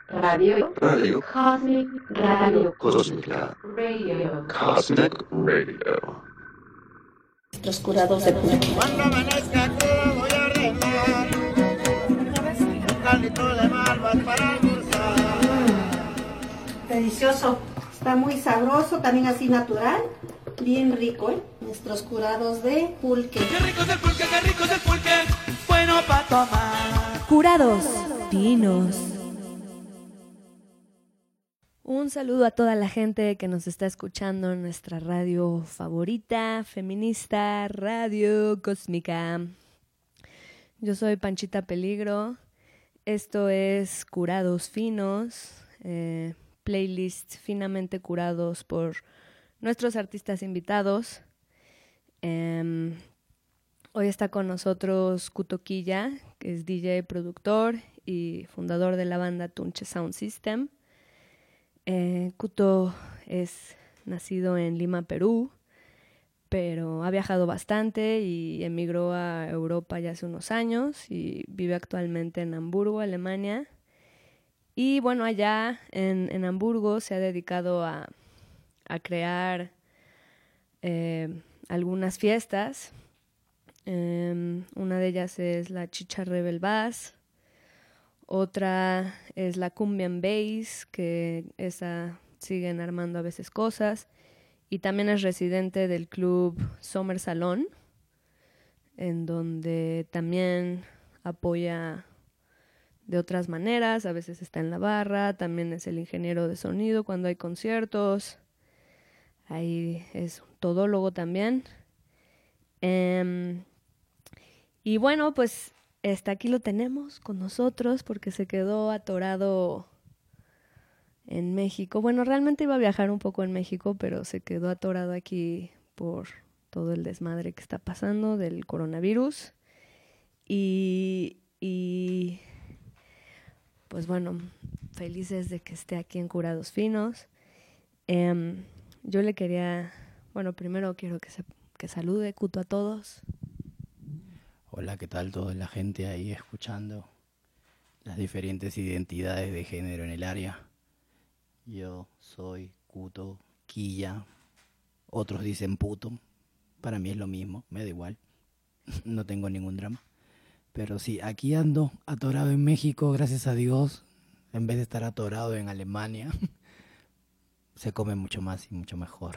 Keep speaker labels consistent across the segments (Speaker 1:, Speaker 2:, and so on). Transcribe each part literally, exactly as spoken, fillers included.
Speaker 1: Radio.
Speaker 2: Radio.
Speaker 1: Cosmic Radio.
Speaker 2: Cósmica.
Speaker 1: Radio.
Speaker 2: Cosmic Radio.
Speaker 3: Nuestros curados de pulque.
Speaker 4: Cuando amanezca crudo voy a ordenar un caldito de malvas para almorzar.
Speaker 3: Delicioso. Está muy sabroso, también así natural. Bien rico, ¿eh? Nuestros curados de pulque.
Speaker 5: Qué rico es el pulque, qué rico es el pulque. Bueno para tomar.
Speaker 6: Curados finos. Un saludo a toda la gente que nos está escuchando en nuestra radio favorita, feminista, Radio Cósmica. Yo soy Panchita Peligro. Esto es Curados Finos, eh, playlists finamente curados por nuestros artistas invitados. Eh, hoy está con nosotros Kuto Quilla, que es D J, productor y fundador de la banda Tunche Sound System. Eh, Kuto es nacido en Lima, Perú, pero ha viajado bastante y emigró a Europa ya hace unos años y vive actualmente en Hamburgo, Alemania. Y bueno, allá en, en Hamburgo se ha dedicado a, a crear eh, algunas fiestas. Eh, una de ellas es la Chicha Rebel Bass. Otra es la Cumbian Bass, que esa siguen armando a veces cosas. Y también es residente del club Sommer Salón, en donde también apoya de otras maneras. A veces está en la barra, también es el ingeniero de sonido cuando hay conciertos. Ahí es un todólogo también. Eh, y bueno, pues Este, aquí lo tenemos con nosotros porque se quedó atorado en México. Bueno, realmente iba a viajar un poco en México, pero se quedó atorado aquí por todo el desmadre que está pasando del coronavirus. Y, y pues bueno, felices de que esté aquí en Curados Finos. Eh, yo le quería, bueno, primero quiero que, se, que salude Kuto a todos.
Speaker 7: Hola, ¿qué tal toda la gente ahí escuchando las diferentes identidades de género en el área? Yo soy Kuto Quilla, otros dicen puto, para mí es lo mismo, me da igual, no tengo ningún drama. Pero sí, aquí ando atorado en México, gracias a Dios, en vez de estar atorado en Alemania, se come mucho más y mucho mejor.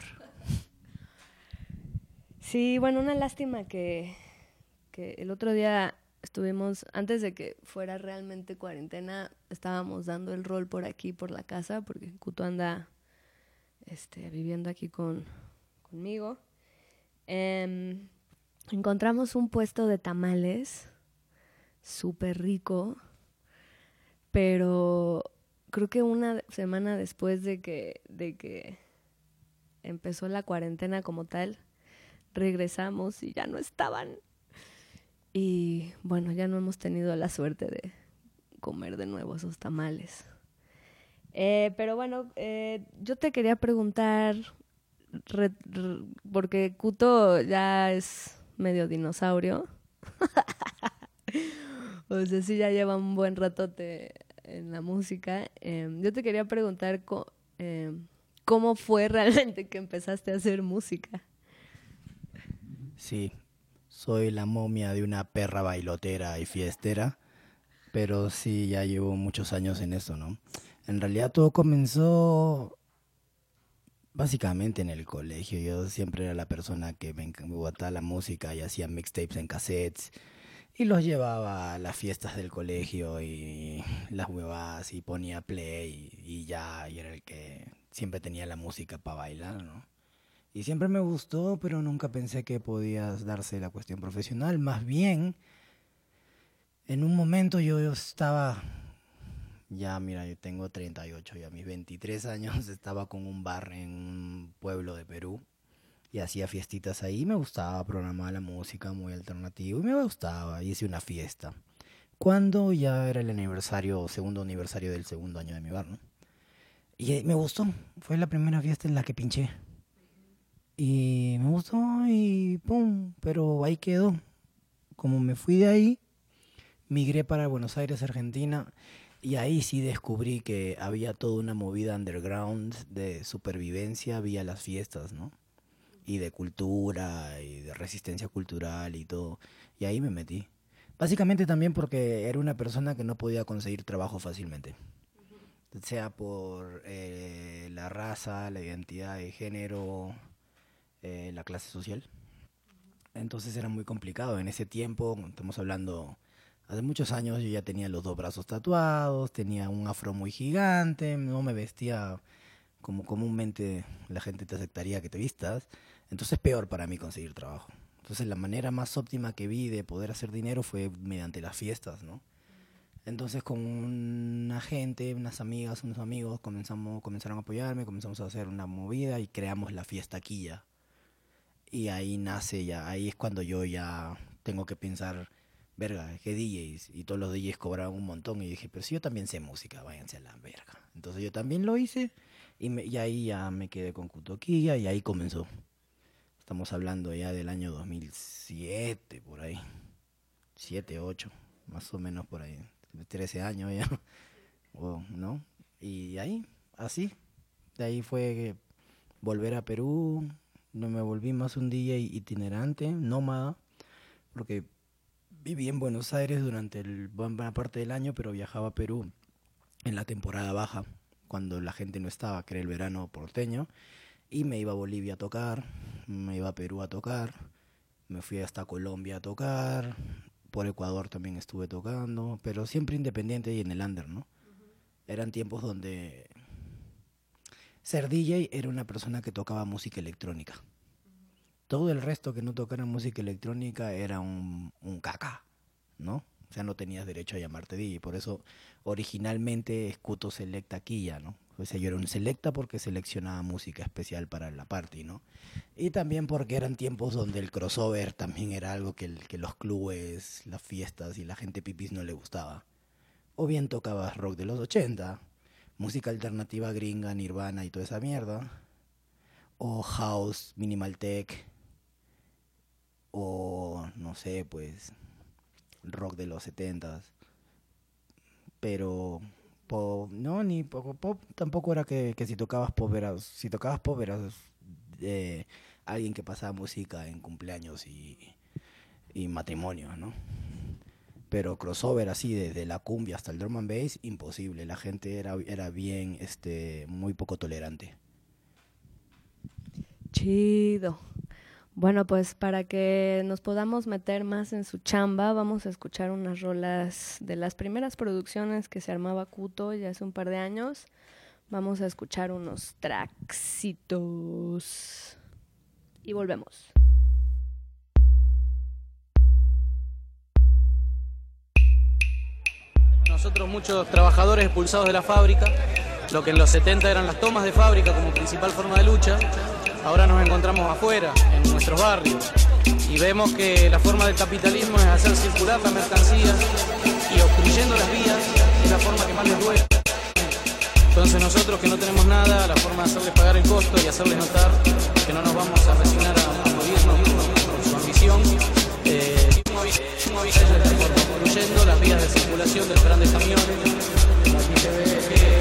Speaker 6: Sí, bueno, una lástima que... que el otro día estuvimos, antes de que fuera realmente cuarentena, estábamos dando el rol por aquí, por la casa, porque Kuto anda este, viviendo aquí con, conmigo. Eh, encontramos un puesto de tamales súper rico, pero creo que una semana después de que, de que empezó la cuarentena como tal, regresamos y ya no estaban. Y bueno, ya no hemos tenido la suerte de comer de nuevo esos tamales. Eh, pero bueno, eh, yo te quería preguntar, re, re, porque Kuto ya es medio dinosaurio. O sea, sí ya lleva un buen ratote en la música. Eh, yo te quería preguntar co- eh, cómo fue realmente que empezaste a hacer música.
Speaker 7: Sí. Soy la momia de una perra bailotera y fiestera, pero sí, ya llevo muchos años en eso, ¿no? En realidad todo comenzó básicamente en el colegio. Yo siempre era la persona que me encantaba la música y hacía mixtapes en cassettes y los llevaba a las fiestas del colegio y las huevadas y ponía play y, y ya, y era el que siempre tenía la música para bailar, ¿no? Y siempre me gustó, pero nunca pensé que podía darse la cuestión profesional. Más bien, en un momento yo, yo estaba, ya mira, yo tengo treinta y ocho, y a mis veintitrés años estaba con un bar en un pueblo de Perú y hacía fiestitas ahí. Me gustaba programar la música muy alternativo y me gustaba, hice una fiesta. Cuando ya era el aniversario, segundo aniversario del segundo año de mi bar, ¿no? Y me gustó, fue la primera fiesta en la que pinché. Y me gustó y pum, pero ahí quedó. Como me fui de ahí, migré para Buenos Aires, Argentina, Y ahí sí descubrí que había toda una movida underground de supervivencia vía las fiestas, ¿no? Y de cultura, y de resistencia cultural y todo. Y ahí me metí. Básicamente también porque era una persona que no podía conseguir trabajo fácilmente. Sea por eh, la raza, la identidad de género, eh, la clase social. Entonces era muy complicado. En ese tiempo, estamos hablando... Hace muchos años yo ya tenía los dos brazos tatuados, tenía un afro muy gigante, no me vestía como comúnmente la gente te aceptaría que te vistas. Entonces peor para mí conseguir trabajo. Entonces la manera más óptima que vi de poder hacer dinero fue mediante las fiestas, ¿no? Entonces con una gente, unas amigas, unos amigos comenzamos, comenzaron a apoyarme, comenzamos a hacer una movida y creamos la Fiestaquilla. Y ahí nace ya, ahí es cuando yo ya tengo que pensar... verga, ¿qué D Js? Y todos los D Js cobraban un montón. Y dije, pero si yo también sé música, váyanse a la verga. Entonces yo también lo hice y, me, y ahí ya me quedé con Kutoquilla y ahí comenzó. Estamos hablando ya del año dos mil siete, por ahí. siete, ocho, más o menos por ahí. trece años ya. Oh, ¿no? Y ahí, así. De ahí fue volver a Perú. No me volví más un D J itinerante, nómada, porque... viví en Buenos Aires durante el, buena parte del año, pero viajaba a Perú en la temporada baja, cuando la gente no estaba, que era el verano porteño, y me iba a Bolivia a tocar, me iba a Perú a tocar, me fui hasta Colombia a tocar, por Ecuador también estuve tocando, pero siempre independiente y en el under, ¿no? Eran tiempos donde ser D J era una persona que tocaba música electrónica. Todo el resto que no tocara música electrónica era un, un caca, ¿no? O sea, no tenías derecho a llamarte D J. Por eso, originalmente, es Kuto Selecta Quilla, ¿no? O sea, yo era un selecta porque seleccionaba música especial para la party, ¿no? Y también porque eran tiempos donde el crossover también era algo que, el, que los clubes, las fiestas y la gente pipis no le gustaba. O bien tocabas rock de los ochenta, música alternativa gringa, Nirvana y toda esa mierda. O house, minimal tech... o no sé, pues rock de los setentas, pero pop, no, ni poco pop, tampoco era que, que si tocabas pop eras, si tocabas pop eras eh, alguien que pasaba música en cumpleaños y, y matrimonios, ¿no? Pero crossover así, desde la cumbia hasta el drum and bass, imposible, la gente era, era bien, este, muy poco tolerante.
Speaker 6: Chido. Bueno, pues para que nos podamos meter más en su chamba, vamos a escuchar unas rolas de las primeras producciones que se armaba Kuto ya hace un par de años. Vamos a escuchar unos tracksitos y volvemos.
Speaker 8: Nosotros, muchos trabajadores expulsados de la fábrica, lo que en los setenta eran las tomas de fábrica como principal forma de lucha, ahora nos encontramos afuera, en nuestros barrios, y vemos que la forma del capitalismo es hacer circular la mercancía y obstruyendo las vías es la forma que más les duele. Entonces nosotros que no tenemos nada, la forma de hacerles pagar el costo y hacerles notar que no nos vamos a resignar a, a morirnos por su ambición, eh, obstruyendo las vías de circulación de los grandes camiones. Aquí se ve que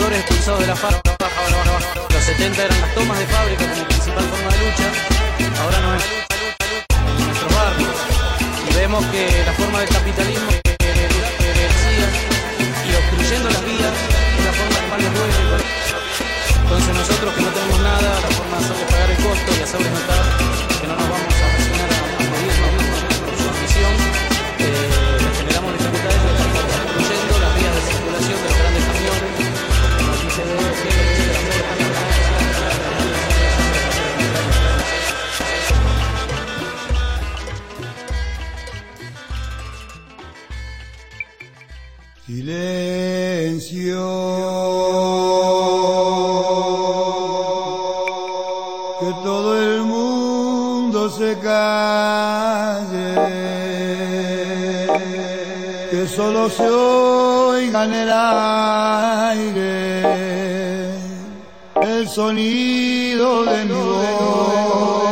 Speaker 8: trabajadores expulsados de la fábrica. En los setenta eran las tomas de fábrica como principal forma de lucha. Ahora no es en nuestros barrios. Y vemos que la forma del capitalismo que decía y obstruyendo las vías es la forma de pagar los dueños. Entonces nosotros que no tenemos nada, la forma de hacerles pagar el costo y hacerles notar que no nos vamos a presionar a morirnos por su ambición, eh, les generamos dificultades de estar obstruyendo las vías de circulación de los grandes camiones. Como dice de hoy, siempre dice que las mujeres están
Speaker 9: Silencio, que todo el mundo se calle, que solo se oiga en el aire el sonido de mi voz.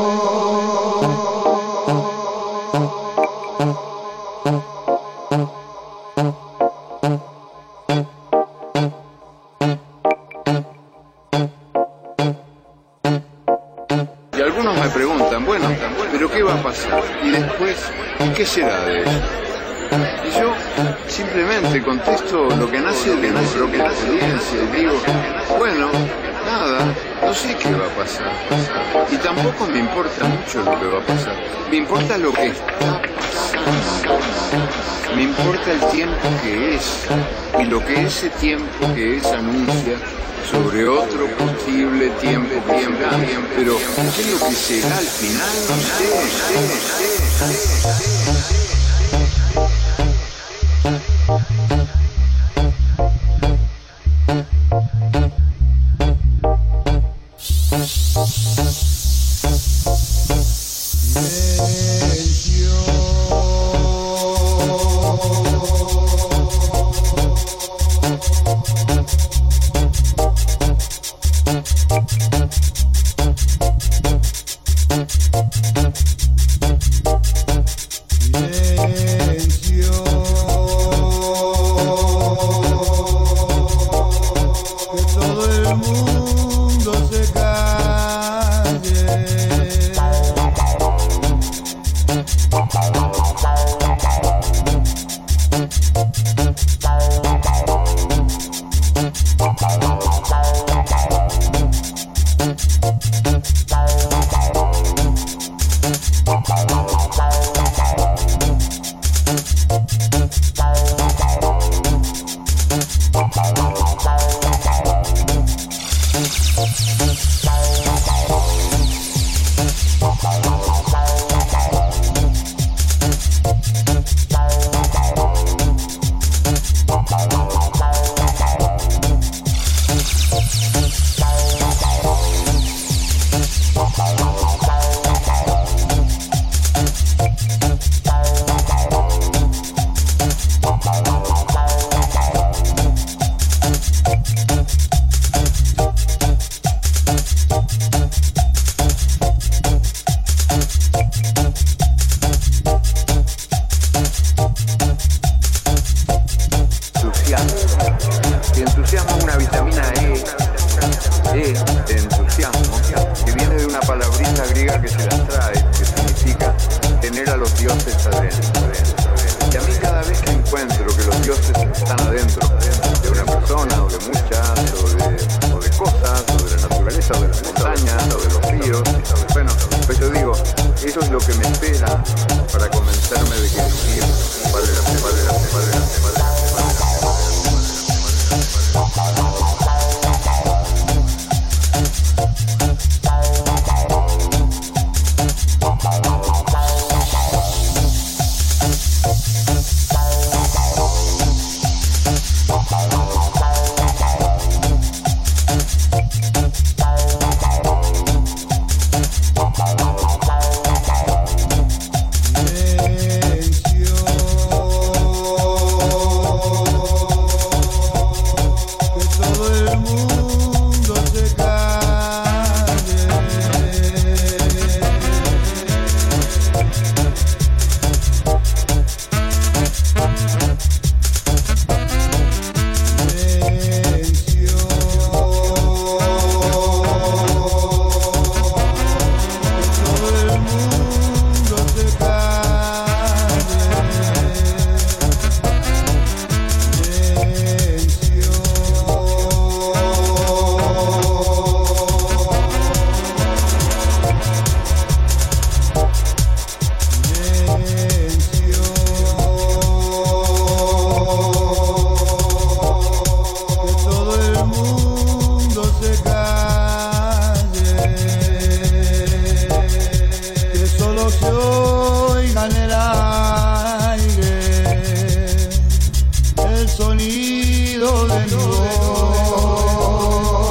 Speaker 2: Y algunos me preguntan, bueno, ¿pero qué va a pasar? Y después, ¿qué será de eso? Y yo simplemente contesto lo que nace de mi propia experiencia y digo, bueno, nada, no sé qué va a pasar. Y tampoco me importa mucho lo que va a pasar. Me importa lo que está pasando. Me importa el tiempo que es y lo que ese tiempo que es anuncia sobre otro posible tiempo que será. Pero ¿qué es lo que será al final? No sé, sé, sé, sé.
Speaker 9: de mi voz.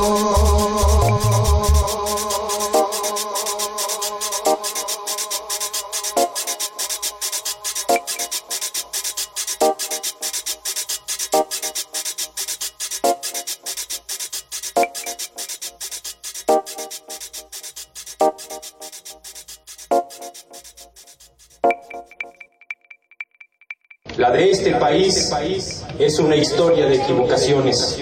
Speaker 10: La de este país es una historia de equivocaciones.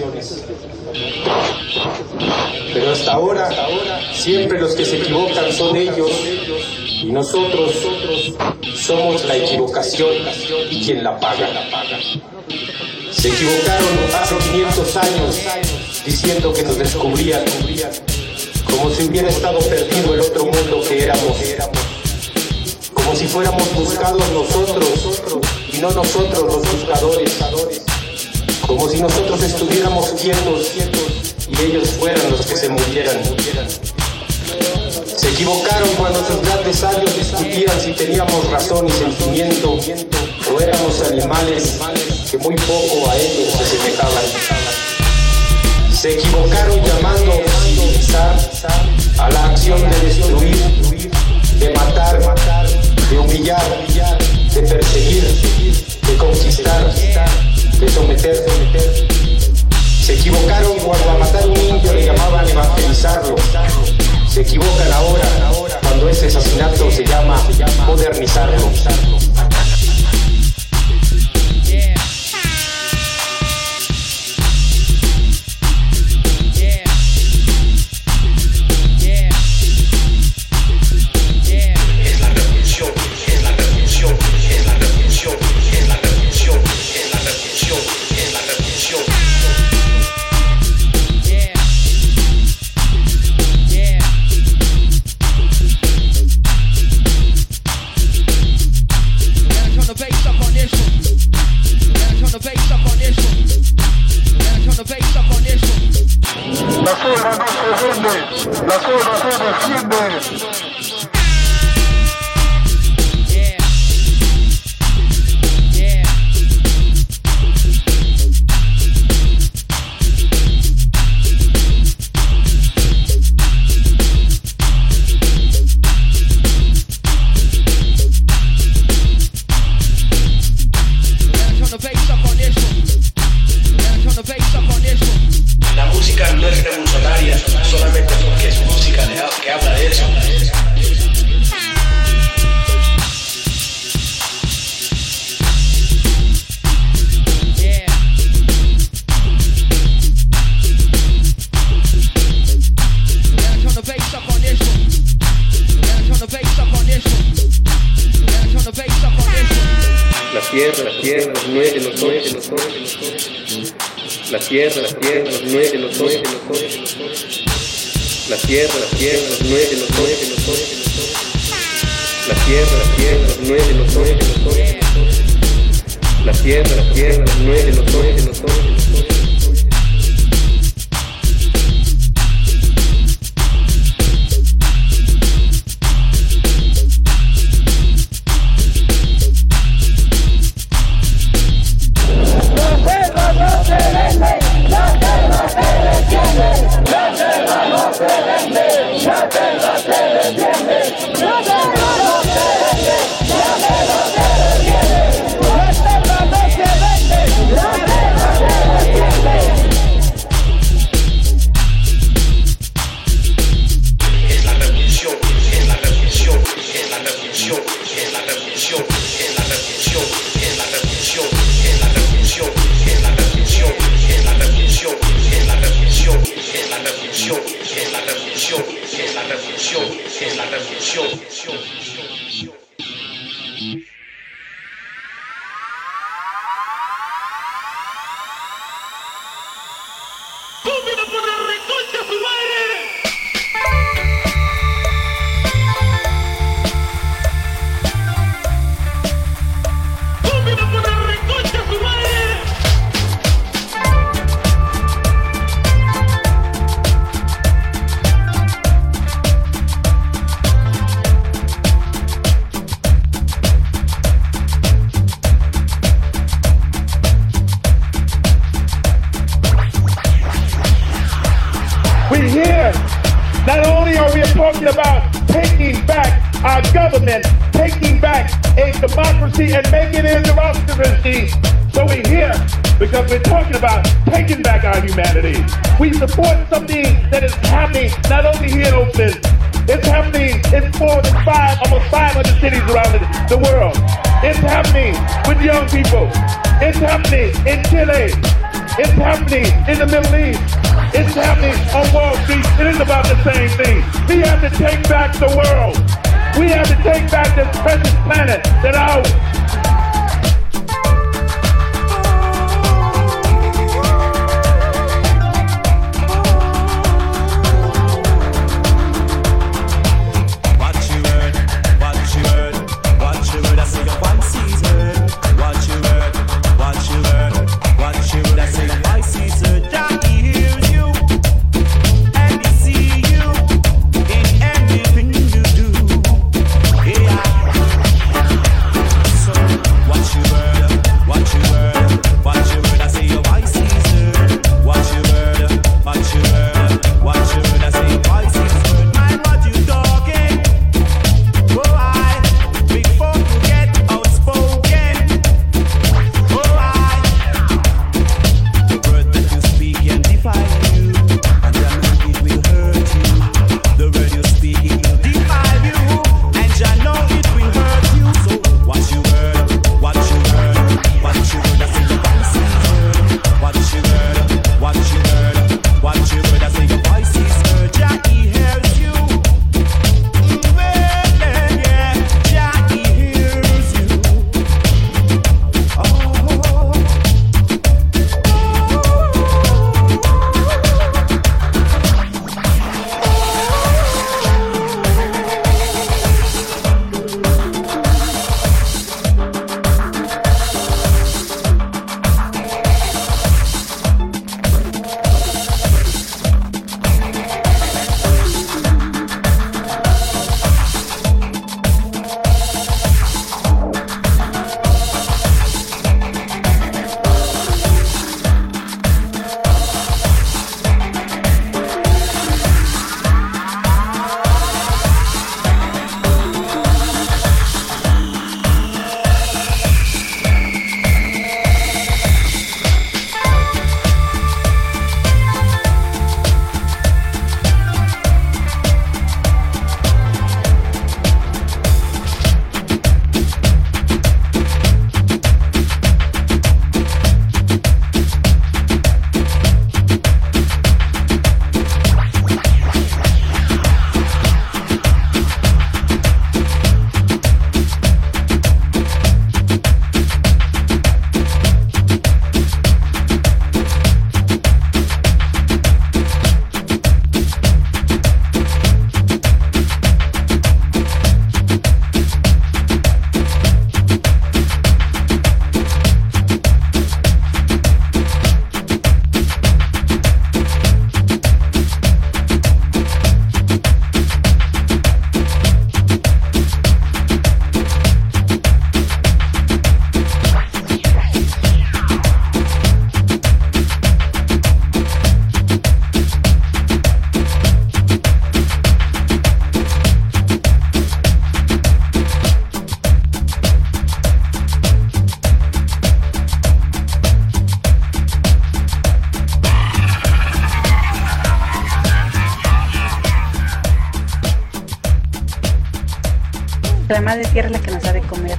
Speaker 10: Pero hasta ahora, siempre los que se equivocan son ellos y nosotros somos la equivocación y quien la paga. Se equivocaron hace quinientos años diciendo que nos descubrían, como si hubiera estado perdido el otro mundo que éramos, como si fuéramos buscados nosotros y no nosotros los buscadores, como si nosotros estuviéramos quietos y ellos fueran los que se murieran. Se equivocaron cuando sus grandes sabios discutían si teníamos razón y sentimiento o éramos animales que muy poco a ellos se semejaban. Se equivocaron llamando a civilizar a la acción de destruir, de matar, de humillar, de perseguir, de conquistar, de someter. Se equivocaron cuando a matar a un indio le llamaban evangelizarlo. Se equivocan ahora cuando ese asesinato se llama modernizarlo.
Speaker 9: La zona se defiende.
Speaker 11: La música no es revolucionaria solamente porque es música de, que habla de eso. Yeah. Turn the bass up on this one. Turn the bass up on this one. Turn the bass up on this one. La tierra, la tierra, los nueve, los nueve, los nueve, los nueve. La tierra, la tierra, los nueve, los nueve, los nueve, los nueve. La tierra, la tierra, los nueve, los nueve, los nueve, los nueve. La tierra, la tierra, los nueve, los nueve, los nueve. La tierra, la tierra, los nueve, los nueve, los nueve, los nueve.
Speaker 9: Not only are we talking about taking back our government, taking back a democracy and making it a democracy. So we're here because we're talking about taking back our humanity. We support something that is happening not only here in Oakland, it's happening in more than five, almost five hundred cities around the, the world. It's happening with young people. It's happening in Chile. It's happening in the Middle East. It's happening on Wall Street. It is about the same thing. We have to take back the world. We have to take back this precious planet that ours.
Speaker 12: La madre tierra es la que nos da de comer,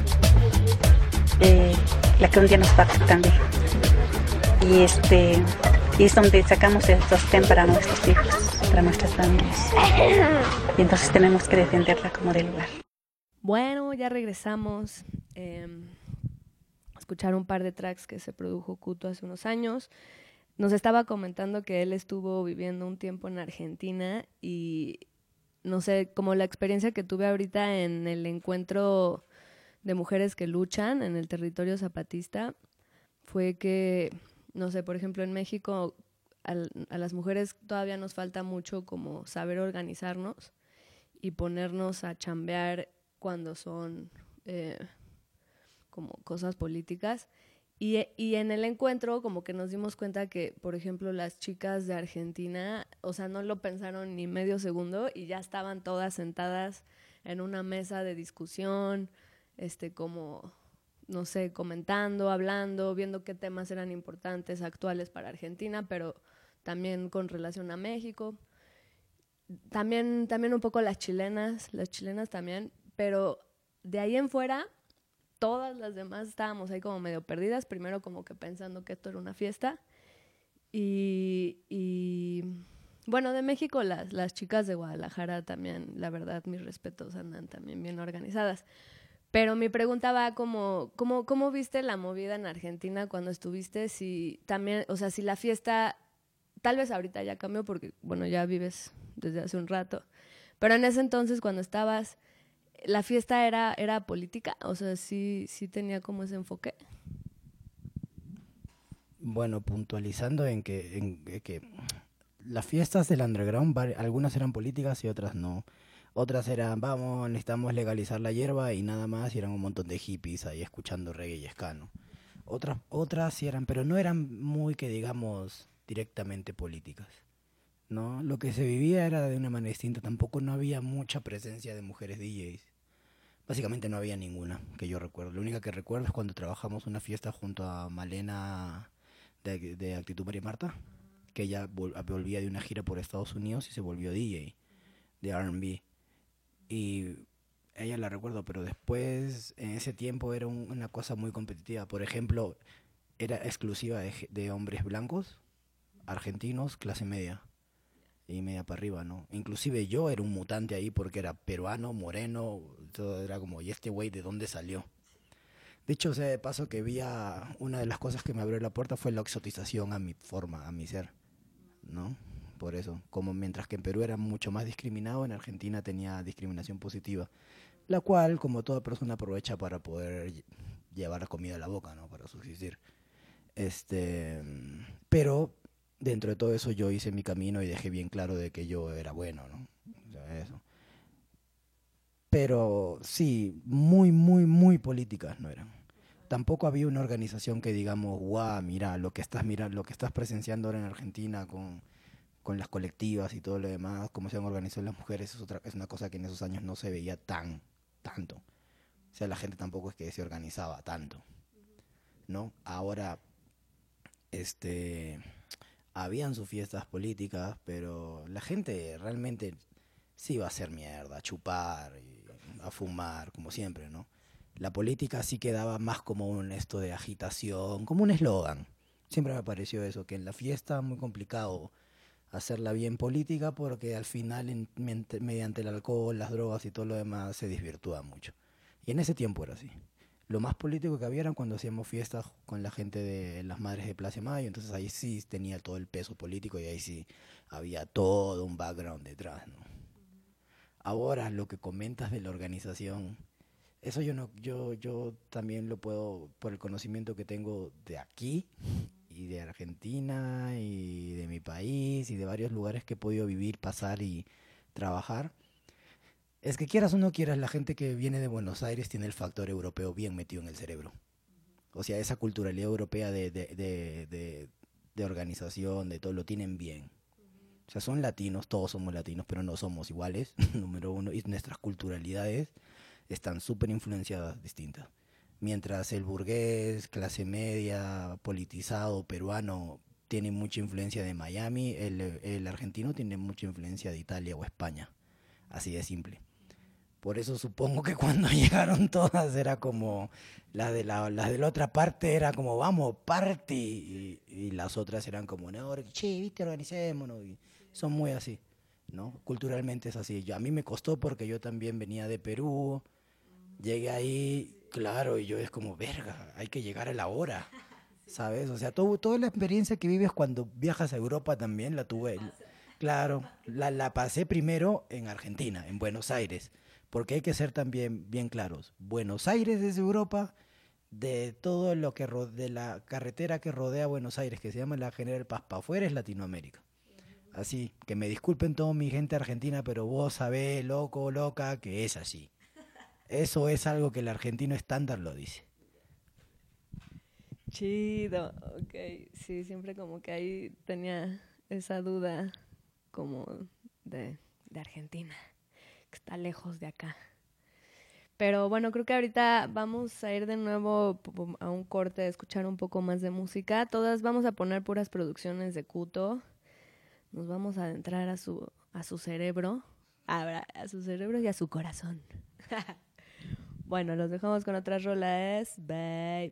Speaker 12: eh, la que un día nos va a también. Y este y es donde sacamos el sostén para nuestros hijos, para nuestras familias. Y entonces tenemos que defenderla como de lugar.
Speaker 6: Bueno, ya regresamos. Eh, a escuchar un par de tracks que se produjo Kuto hace unos años. Nos estaba comentando que él estuvo viviendo un tiempo en Argentina y no sé, como la experiencia que tuve ahorita en el encuentro de mujeres que luchan en el territorio zapatista fue que, no sé, por ejemplo, en México a, a las mujeres todavía nos falta mucho como saber organizarnos y ponernos a chambear cuando son eh, como cosas políticas. Y, y en el encuentro como que nos dimos cuenta que, por ejemplo, las chicas de Argentina, o sea, no lo pensaron ni medio segundo y ya estaban todas sentadas en una mesa de discusión, este, como, no sé, comentando, hablando, viendo qué temas eran importantes, actuales para Argentina, pero también con relación a México. También, también un poco las chilenas, las chilenas también, pero de ahí en fuera... Todas las demás estábamos ahí como medio perdidas, primero como que pensando que esto era una fiesta. Y, y bueno, de México las, las chicas de Guadalajara también, la verdad, mis respetos, andan también bien organizadas. Pero mi pregunta va como, ¿cómo, cómo viste la movida en Argentina cuando estuviste? Si también, o sea, si la fiesta, tal vez ahorita ya cambió porque, bueno, ya vives desde hace un rato. Pero en ese entonces cuando estabas... ¿La fiesta era, era política? O sea, ¿sí, sí tenía como ese enfoque?
Speaker 7: Bueno, puntualizando en que, en que las fiestas del underground, algunas eran políticas y otras no. Otras eran, vamos, necesitamos legalizar la hierba y nada más, y eran un montón de hippies ahí escuchando reggae y ska, ¿no? Otras, otras sí eran, pero no eran muy, que digamos, directamente políticas, ¿no? Lo que se vivía era de una manera distinta, tampoco no había mucha presencia de mujeres D Js. Básicamente no había ninguna que yo recuerdo. La única que recuerdo es cuando trabajamos una fiesta junto a Malena de, de Actitud María Marta, que ella vol- volvía de una gira por Estados Unidos y se volvió D J de R and B. Y ella la recuerdo, pero después, en ese tiempo, era un, una cosa muy competitiva. Por ejemplo, era exclusiva de, de hombres blancos, argentinos, clase media. Y media para arriba, ¿no? Inclusive yo era un mutante ahí porque era peruano, moreno, todo era como, ¿y este güey de dónde salió? De hecho, o sea, de paso que vi a, una de las cosas que me abrió la puerta fue la exotización a mi forma, a mi ser, ¿no? Por eso, como mientras que en Perú era mucho más discriminado, en Argentina tenía discriminación positiva, la cual, como toda persona, aprovecha para poder llevar la comida a la boca, ¿no? Para subsistir. Este, pero... Dentro de todo eso yo hice mi camino y dejé bien claro de que yo era bueno, ¿no? O sea, eso. Pero sí, muy, muy, muy políticas no eran. Tampoco había una organización que digamos, guau, mira, lo que estás mira, lo que estás presenciando ahora en Argentina con, con las colectivas y todo lo demás, cómo se han organizado las mujeres, es, otra, es una cosa que en esos años no se veía tan, tanto. O sea, la gente tampoco es que se organizaba tanto, ¿no? Ahora, este... habían sus fiestas políticas, pero la gente realmente sí iba a hacer mierda, a chupar, y a fumar, como siempre, ¿no? La política sí quedaba más como un esto de agitación, como un eslogan. Siempre me pareció eso, que en la fiesta muy complicado hacerla bien política porque al final en, mediante el alcohol, las drogas y todo lo demás se desvirtúa mucho. Y en ese tiempo era así. Lo más político que había era cuando hacíamos fiestas con la gente de las Madres de Plaza de Mayo, entonces ahí sí tenía todo el peso político y ahí sí había todo un background detrás, ¿no? Ahora lo que comentas de la organización, eso yo no, yo, yo también lo puedo, por el conocimiento que tengo de aquí y de Argentina y de mi país y de varios lugares que he podido vivir, pasar y trabajar. Es que quieras o no quieras, la gente que viene de Buenos Aires tiene el factor europeo bien metido en el cerebro. O sea, esa culturalidad europea de, de, de, de, de organización, de todo, lo tienen bien. O sea, son latinos, todos somos latinos, pero no somos iguales, número uno. Y nuestras culturalidades están súper influenciadas, distintas. Mientras el burgués, clase media, politizado, peruano, tiene mucha influencia de Miami, el, el argentino tiene mucha influencia de Italia o España. Así de simple. Por eso supongo que cuando llegaron todas era como, las de la, las de la otra parte era como, vamos, party, y, y las otras eran como, no, che, viste, organicémonos, y son muy así, ¿no? Culturalmente es así. Yo, a mí me costó porque yo también venía de Perú, llegué ahí, claro, y yo es como, verga, hay que llegar a la hora, ¿sabes? O sea, todo, toda la experiencia que vives cuando viajas a Europa también la tuve, claro, la, la pasé primero en Argentina, en Buenos Aires. Porque hay que ser también bien claros. Buenos Aires es Europa, de todo lo que ro- de la carretera que rodea Buenos Aires, que se llama la General Paz, para afuera es Latinoamérica. Así, que me disculpen toda mi gente argentina, pero vos sabés, loco, loca, que es así. Eso es algo que el argentino estándar lo dice.
Speaker 6: Chido, ok. Sí, siempre como que ahí tenía esa duda como de, de Argentina, que está lejos de acá. Pero bueno, creo que ahorita vamos a ir de nuevo a un corte, a escuchar un poco más de música. Todas vamos a poner puras producciones de Kuto. Nos vamos a adentrar a su, a su cerebro, a, a su cerebro y a su corazón. Bueno, los dejamos con otras rolas. Bye.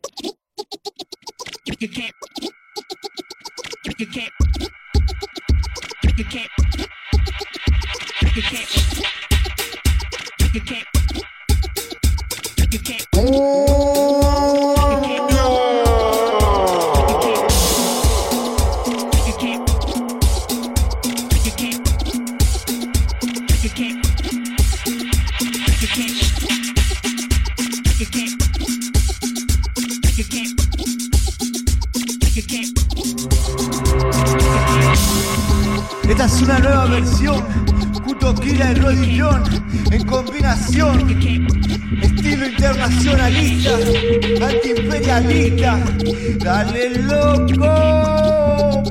Speaker 13: Esta es una nueva versión, Kuto Kira y Rodillón en combinación, estilo internacionalista, antiimperialista, dale loco.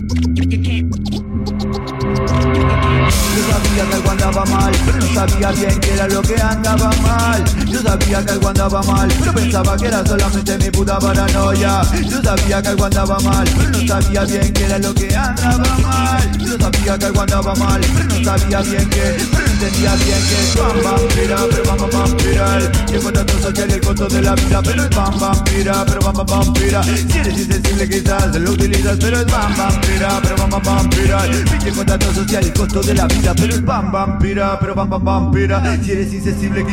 Speaker 13: Yo sabía que algo andaba mal, pero no sabía bien qué era lo que andaba mal. Yo sabía que algo andaba mal, pero pensaba que era solamente mi puta paranoia. Yo sabía que algo andaba mal, pero no sabía bien qué era lo que andaba mal. Yo sabía que algo andaba mal, pero no sabía bien qué, pero no entendía bien que bam bam pira, pero bam bam bam pira. El contrato social y el costo de la vida, pero es bam bam pira, pero bam bam bam pira. Si eres insensible quizás lo utilizas, pero es bam bam pira, pero bam bam bam pira. El contrato social y el costo de la vida, pero es bam bam pira, pero bam bam bam pira. Si eres insensible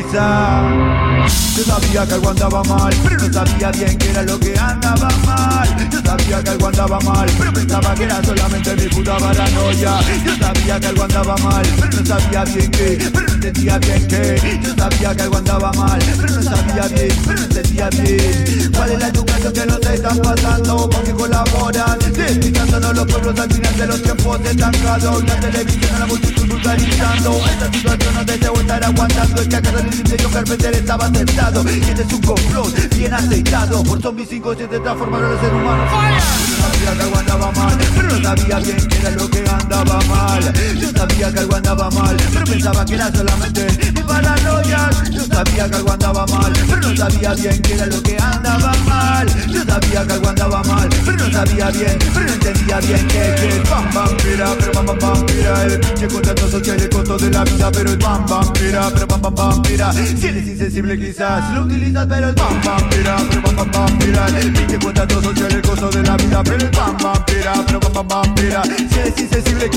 Speaker 13: quizás. Yo sabía que algo andaba mal, pero no sabía bien qué era lo que andaba mal. Yo sabía que algo andaba mal, pero pensaba que era solamente mi puta paranoia. Yo sabía que algo andaba mal, pero no sabía bien qué, pero no entendía bien qué. Yo sabía que algo andaba mal, pero no sabía bien, pero no entendía bien. ¿Cuál es la educación que nos están pasando? Porque colaboran, despicándonos los pueblos al final de los tiempos estancados. La televisión a la multitud vulgarizando. Esta situación no deseo estar aguantando. Es que acaso el incendio Carpenter estaba aceptado. Y este es un complot bien aceitado por zombies inconscientes transformaron a los seres humanos. Yo sabía que algo andaba mal, pero no sabía bien qué era lo que andaba mal. Yo sabía que algo andaba mal, pero pensaba que era solamente mi paranoia. Yo sabía que algo andaba mal, pero no sabía bien qué era lo que andaba mal. Yo sabía que algo andaba mal, pero no sabía bien, pero no entendía bien que que bam bam pira, pero bam bam bam pira. El pinche contrato social y el costo de la vida, pero es bam bam pira, pero bam bam bam pira. Si eres insensible quizás lo utilizas, pero es bam bam pira, pero bam bam bam pira. El pinche contrato social y el costo de la vida, pero es bam bam pira, pero bam bam bam pira. Si eres insensible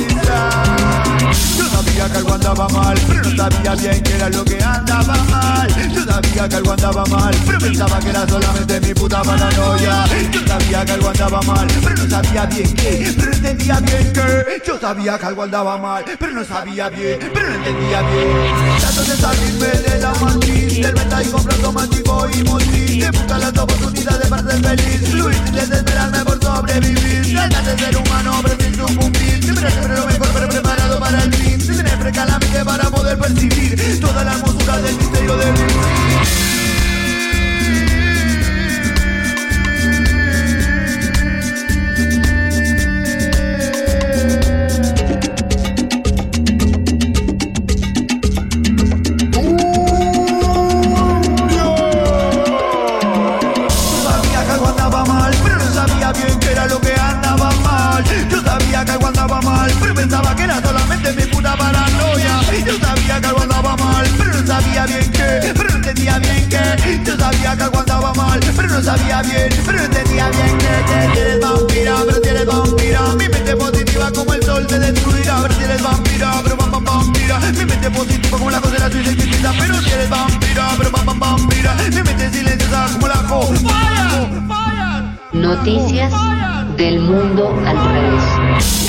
Speaker 13: quizás. Yo sabía que algo andaba mal, pero no sabía bien qué era lo que andaba mal. Yo sabía que algo andaba mal, pero pensaba que era solamente mi puta paranoia. Yo sabía que algo andaba mal, pero no sabía bien qué, pero no entendía bien qué. Yo sabía que algo andaba mal, pero no sabía bien, pero no entendía bien. Trato de salirme de la matriz, del mental y comprar automático y motriz. De buscar las oportunidades para ser feliz, Luis, sin desesperarme por sobrevivir. Tratar de ser humano, pero sin sucumbir. Siempre, siempre lo mejor, pero preparado para el fin. Sin tener fresca la mente para poder percibir toda la hermosura del misterio del vivir. Pensaba que era solamente mi puta paranoia. Yo sabía que algo andaba mal, pero no sabía bien qué, pero no entendía bien qué. Yo sabía que algo andaba mal, pero no sabía bien, pero no entendía bien qué. Que eres vampira, pero tienes vampira. Mi mente positiva como el sol te destruirá. Pero si eres vampira, pero pam pam vampira. Mi mente positiva como la cosera suya exquisita. Pero si eres vampira, pero pam pam vampira. Mi mente silenciosa como la co. ¡Fire! ¡Fire!
Speaker 1: Noticias del mundo al revés.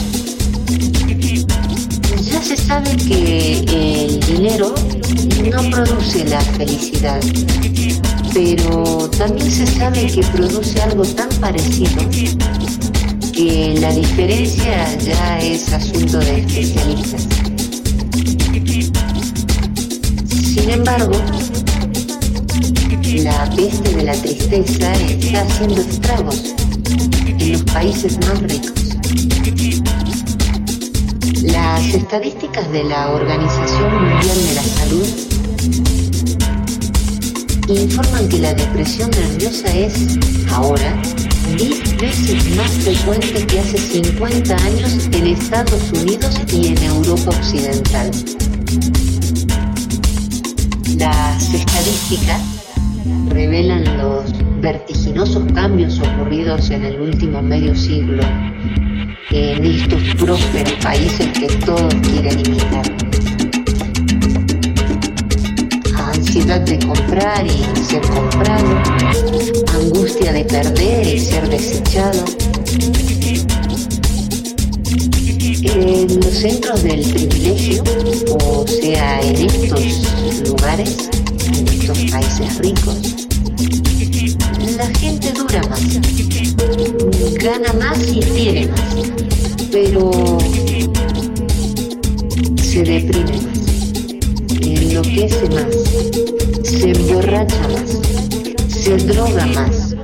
Speaker 1: Ya se sabe que el dinero no produce la felicidad, pero también se sabe que produce algo tan parecido que la diferencia ya es asunto de especialistas. Sin embargo, La peste de la tristeza está haciendo estragos en los países más ricos. Las estadísticas de la Organización Mundial de la Salud informan que la depresión nerviosa es, ahora, diez veces más frecuente que hace cincuenta años en Estados Unidos y en Europa Occidental. Las estadísticas revelan los vertiginosos cambios ocurridos en el último medio siglo en estos prósperos países que todos quieren imitar. Ansiedad de comprar y ser comprado, angustia de perder y ser desechado. En los centros del privilegio, o sea, en estos lugares, en estos países ricos, la gente dura más, gana más y tiene más, pero se deprime más, enloquece más, se emborracha más, se droga más,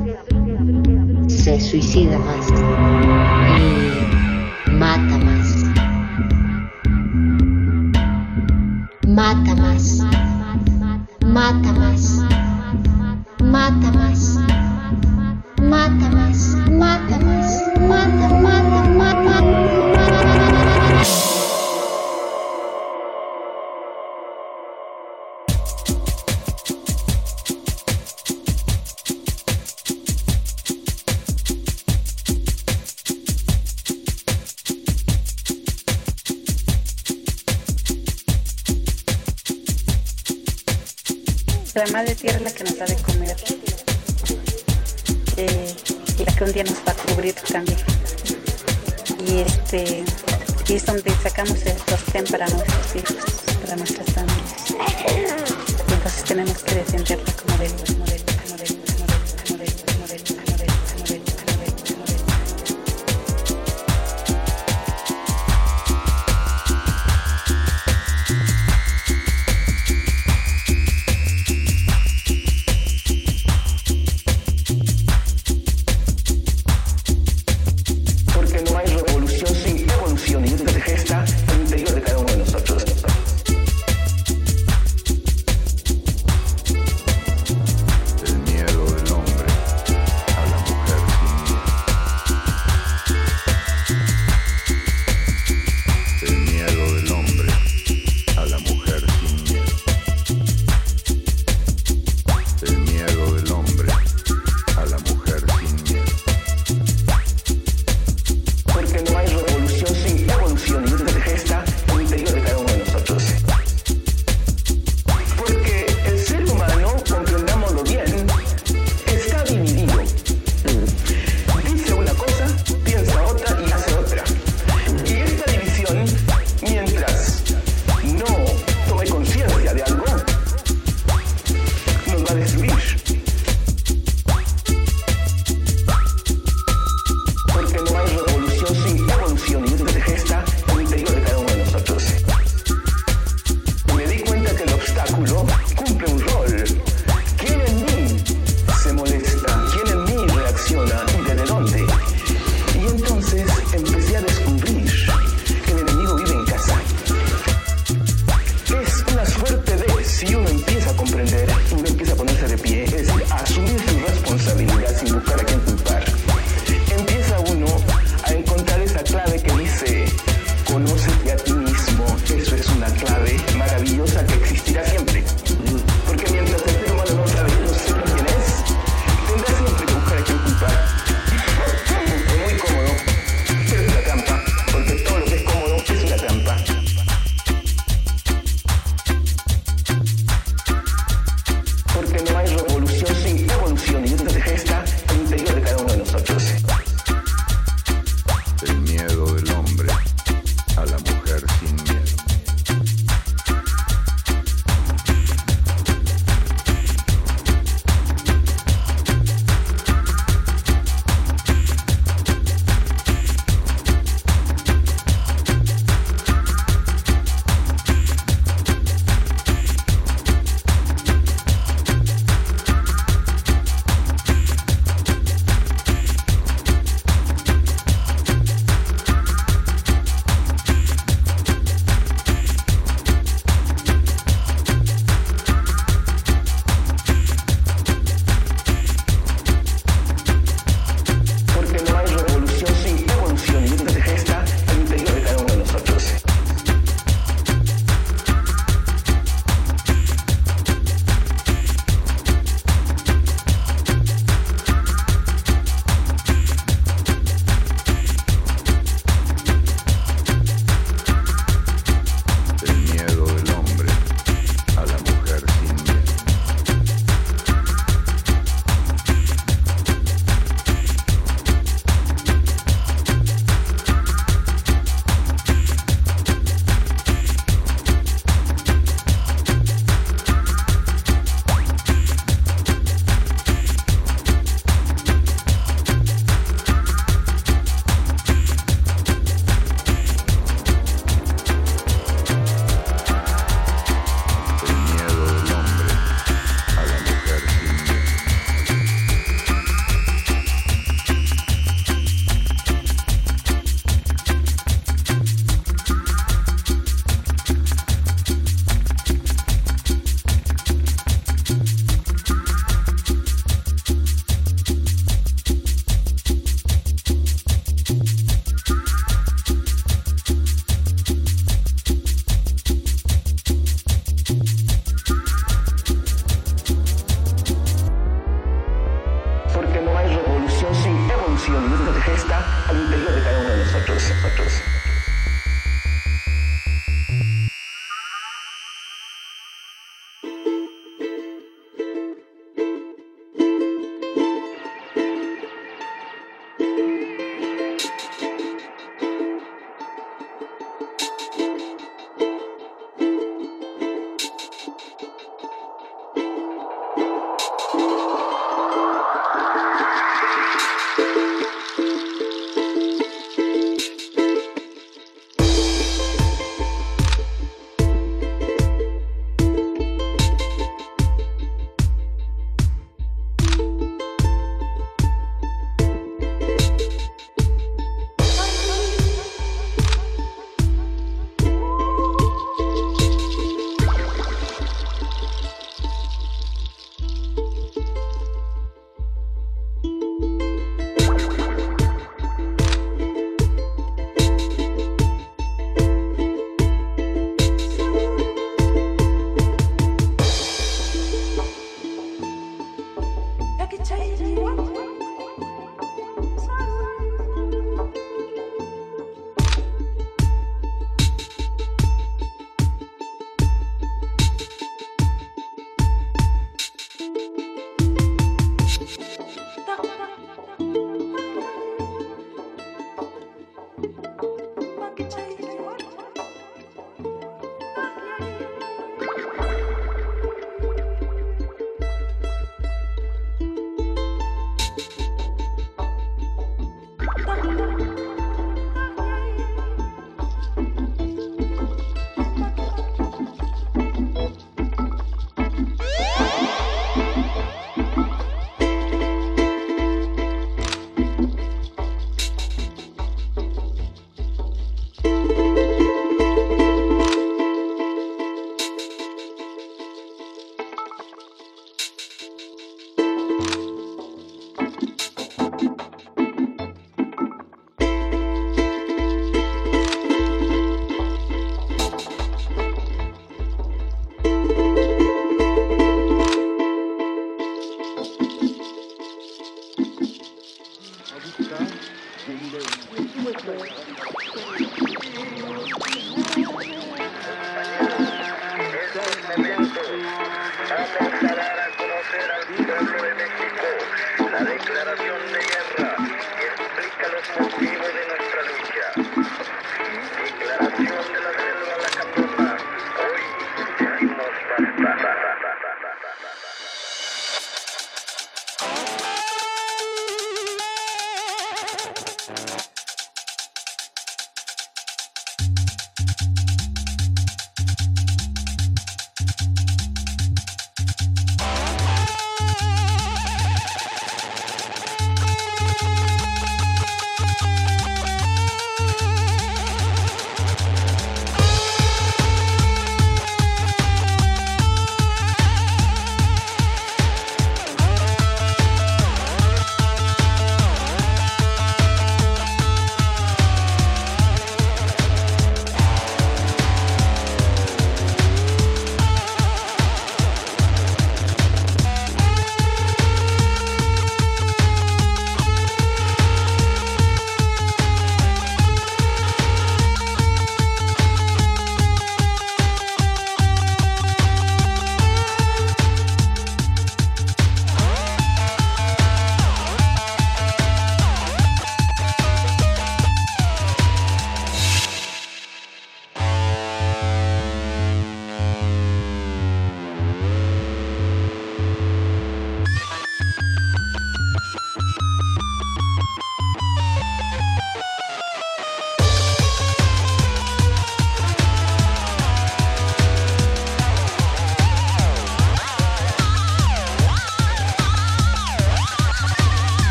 Speaker 1: se suicida más y mata más, mata más, mata más, mata más, mata más, mata más, mata, mata, mata, mata.
Speaker 12: La madre tierra es la que nos da de comer, eh, y la que un día nos va a cubrir también. Y este y es donde sacamos el sostén para nuestros hijos, para nuestras familias. Y entonces tenemos que defenderla como de como de como de como de como de como de como de como de como de como de.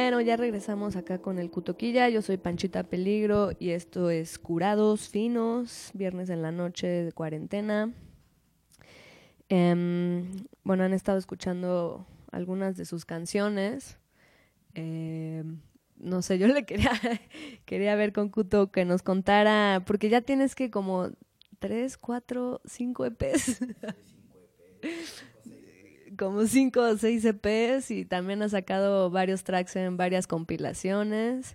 Speaker 6: bueno, ya regresamos acá con el Cutoquilla. Yo soy Panchita Peligro y esto es Curados Finos, viernes en la noche de cuarentena. Eh, bueno, han estado escuchando algunas de sus canciones. Eh, no sé, yo le quería, quería ver con Cuto que nos contara, porque ya tienes que como tres, cuatro, cinco E Pes. Como cinco o seis E Pes y también ha sacado varios tracks en varias compilaciones.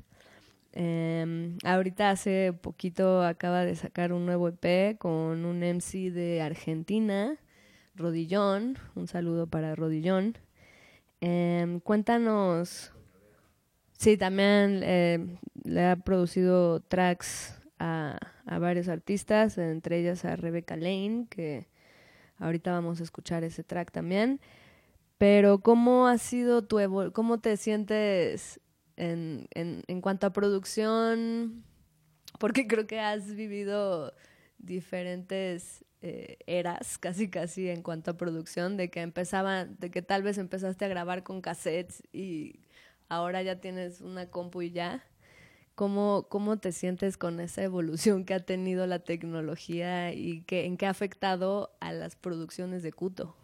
Speaker 6: Eh, ahorita hace poquito acaba de sacar un nuevo E Pe con un M C de Argentina, Rodillón. Un saludo para Rodillón. Eh, cuéntanos. Sí, también eh, le ha producido tracks a, a varios artistas, entre ellas a Rebecca Lane, que ahorita vamos a escuchar ese track también. Pero ¿cómo ha sido tu evol- cómo te sientes en, en, en cuanto a producción? Porque creo que has vivido diferentes eh, eras, casi casi en cuanto a producción, de que empezaban, de que tal vez empezaste a grabar con cassettes y ahora ya tienes una compu y ya. ¿Cómo, cómo te sientes con esa evolución que ha tenido la tecnología y que, en qué ha afectado a las producciones de Cuto?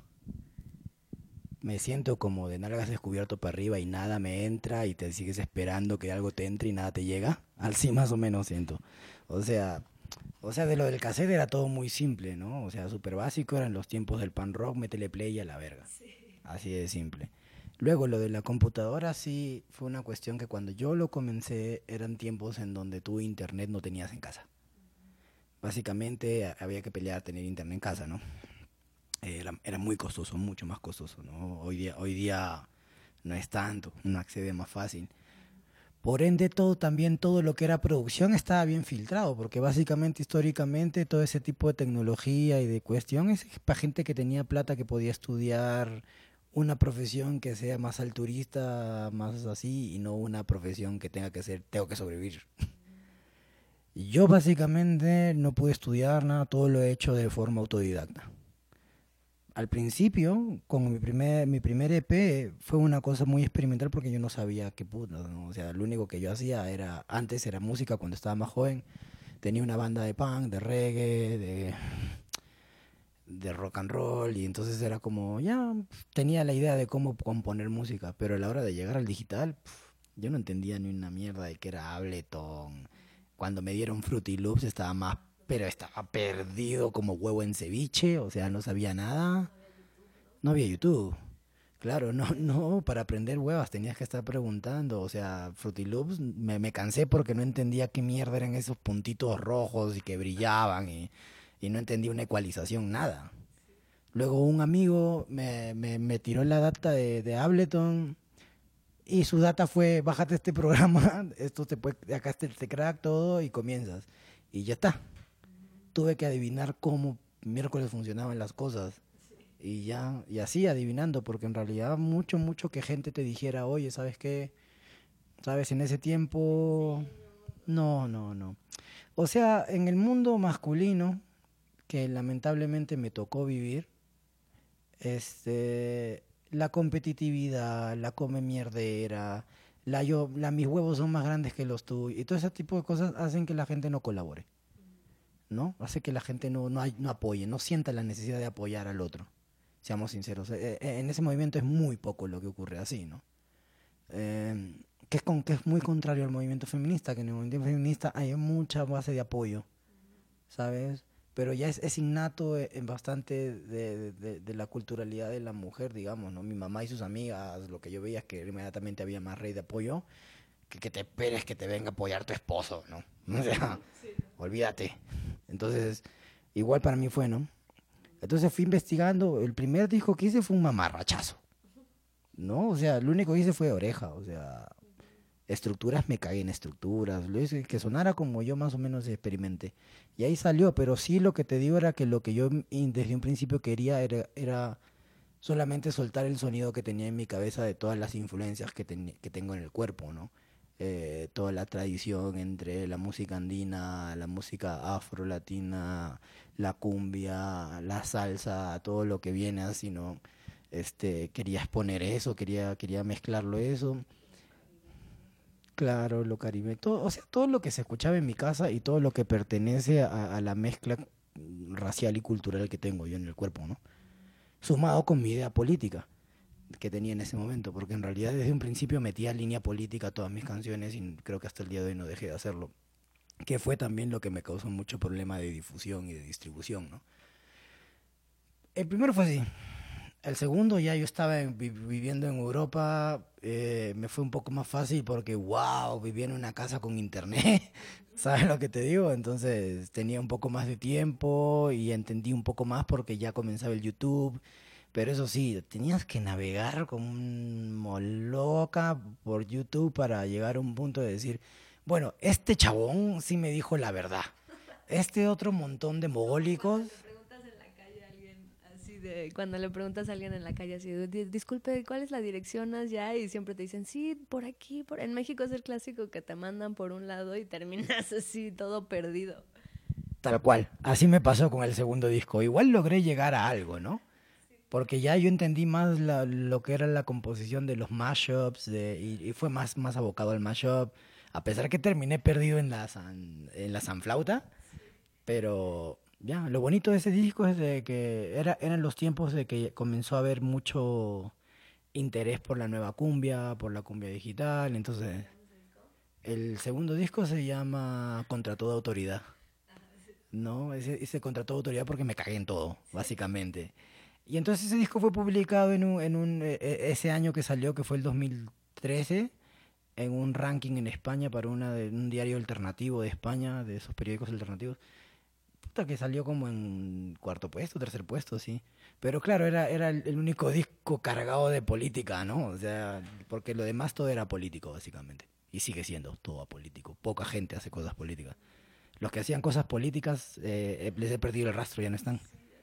Speaker 7: Me siento como de nalgas descubierto para arriba y nada me entra y te sigues esperando que algo te entre y nada te llega. Así más o menos siento. O sea, o sea, de lo del cassette era todo muy simple, ¿no? O sea, súper básico, eran los tiempos del pan rock, métele play y a la verga. Sí. Así de simple. Luego lo de la computadora sí fue una cuestión que cuando yo lo comencé eran tiempos en donde tú internet no tenías en casa. Básicamente había que pelear a tener internet en casa, ¿no? Era, era muy costoso, mucho más costoso, ¿no? Hoy día, hoy día no es tanto, uno accede más fácil. Por ende, todo también, todo lo que era producción estaba bien filtrado, porque básicamente, históricamente, todo ese tipo de tecnología y de cuestiones es para gente que tenía plata, que podía estudiar una profesión que sea más alturista, más así, y no una profesión que tenga que ser, tengo que sobrevivir. Yo básicamente no pude estudiar nada, todo lo he hecho de forma autodidacta. Al principio, con mi primer, mi primer E Pe, fue una cosa muy experimental porque yo no sabía qué puta, ¿no? O sea, lo único que yo hacía era, antes era música cuando estaba más joven, tenía una banda de punk, de reggae, de... de rock and roll, y entonces era como, ya tenía la idea de cómo componer música, pero a la hora de llegar al digital, pff, yo no entendía ni una mierda de qué era Ableton. Cuando me dieron Fruity Loops estaba más, pero estaba perdido como huevo en ceviche, o sea, no sabía nada. No había YouTube. Claro, no, no, para aprender huevas tenías que estar preguntando, o sea, Fruity Loops, me, me cansé porque no entendía qué mierda eran esos puntitos rojos y que brillaban y... y no entendí una ecualización, nada. Luego un amigo me, me, me tiró la data de, de Ableton y su data fue, bájate este programa, esto te puede, acá está el crack, todo, y comienzas. Y ya está. Tuve que adivinar cómo miércoles funcionaban las cosas. Y ya, y así adivinando, porque en realidad mucho, mucho que gente te dijera, oye, ¿sabes qué? ¿Sabes? En ese tiempo... No, no, no. O sea, en el mundo masculino, que lamentablemente me tocó vivir, este, la competitividad, la come mierdera, la yo, la mis huevos son más grandes que los tuyos, y todo ese tipo de cosas hacen que la gente no colabore, ¿no? Hace que la gente no, no, no apoye, no sienta la necesidad de apoyar al otro, seamos sinceros. En ese movimiento es muy poco lo que ocurre así, ¿no? Eh, que, es con, que es muy contrario al movimiento feminista, que en el movimiento feminista hay mucha base de apoyo, ¿sabes? Pero ya es, es innato en bastante de, de, de la culturalidad de la mujer, digamos, ¿no? Mi mamá y sus amigas, lo que yo veía es que inmediatamente había más red de apoyo, que que te esperes que te venga a apoyar tu esposo, ¿no? O sea, sí. Olvídate. Entonces, igual para mí fue, ¿no? Entonces fui investigando, el primer disco que hice fue un mamarrachazo, ¿no? O sea, lo único que hice fue Oreja, o sea... estructuras, me cagué en estructuras, lo hice que sonara como yo más o menos experimenté. Y ahí salió, pero sí lo que te digo era que lo que yo desde un principio quería era, era solamente soltar el sonido que tenía en mi cabeza de todas las influencias que, ten, que tengo en el cuerpo, ¿no? Eh, toda la tradición entre la música andina, la música afro-latina, la cumbia, la salsa, todo lo que viene así, ¿no? Este, quería exponer eso, quería, quería mezclarlo eso. Claro, lo caribe, todo, o sea, todo lo que se escuchaba en mi casa y todo lo que pertenece a, a la mezcla racial y cultural que tengo yo en el cuerpo, ¿no? Sumado con mi idea política que tenía en ese momento, porque en realidad desde un principio metía línea política a todas mis canciones y creo que hasta el día de hoy no dejé de hacerlo, que fue también lo que me causó mucho problema de difusión y de distribución, ¿no? El primero fue así. El segundo, ya yo estaba en, vi, viviendo en Europa, eh, me fue un poco más fácil porque, wow, vivía en una casa con internet, ¿sabes lo que te digo? Entonces tenía un poco más de tiempo y entendí un poco más porque ya comenzaba el YouTube, pero eso sí, tenías que navegar como loca por YouTube para llegar a un punto de decir, bueno, este chabón sí me dijo la verdad, este otro montón de mogólicos...
Speaker 6: De cuando le preguntas a alguien en la calle así, disculpe, ¿cuál es la dirección allá? Y siempre te dicen, sí, por aquí, por... En México es el clásico que te mandan por un lado y terminas así, todo perdido.
Speaker 7: Tal cual, así me pasó con el segundo disco. Igual logré llegar a algo, ¿no? Porque ya yo entendí más la, lo que era la composición de los mashups de, y, y fue más, más abocado al mashup, a pesar que terminé perdido en la, san, en la sanflauta, pero... Ya, lo bonito de ese disco es de que era, eran los tiempos de que comenzó a haber mucho interés por la nueva cumbia, por la cumbia digital, entonces el segundo disco se llama Contra Toda Autoridad, ¿no? Ese, ese Contra Toda Autoridad porque me cagué en todo, básicamente. Y entonces ese disco fue publicado en un, en un eh, ese año que salió, que fue el dos mil trece, en un ranking en España para una de, un diario alternativo de España, de esos periódicos alternativos. Que salió como en cuarto puesto, tercer puesto, sí. Pero claro, era, era el, el único disco cargado de política, ¿no? O sea, porque lo demás todo era político, básicamente. Y sigue siendo todo político. Poca gente hace cosas políticas. Los que hacían cosas políticas, eh, les he perdido el rastro, ya no están.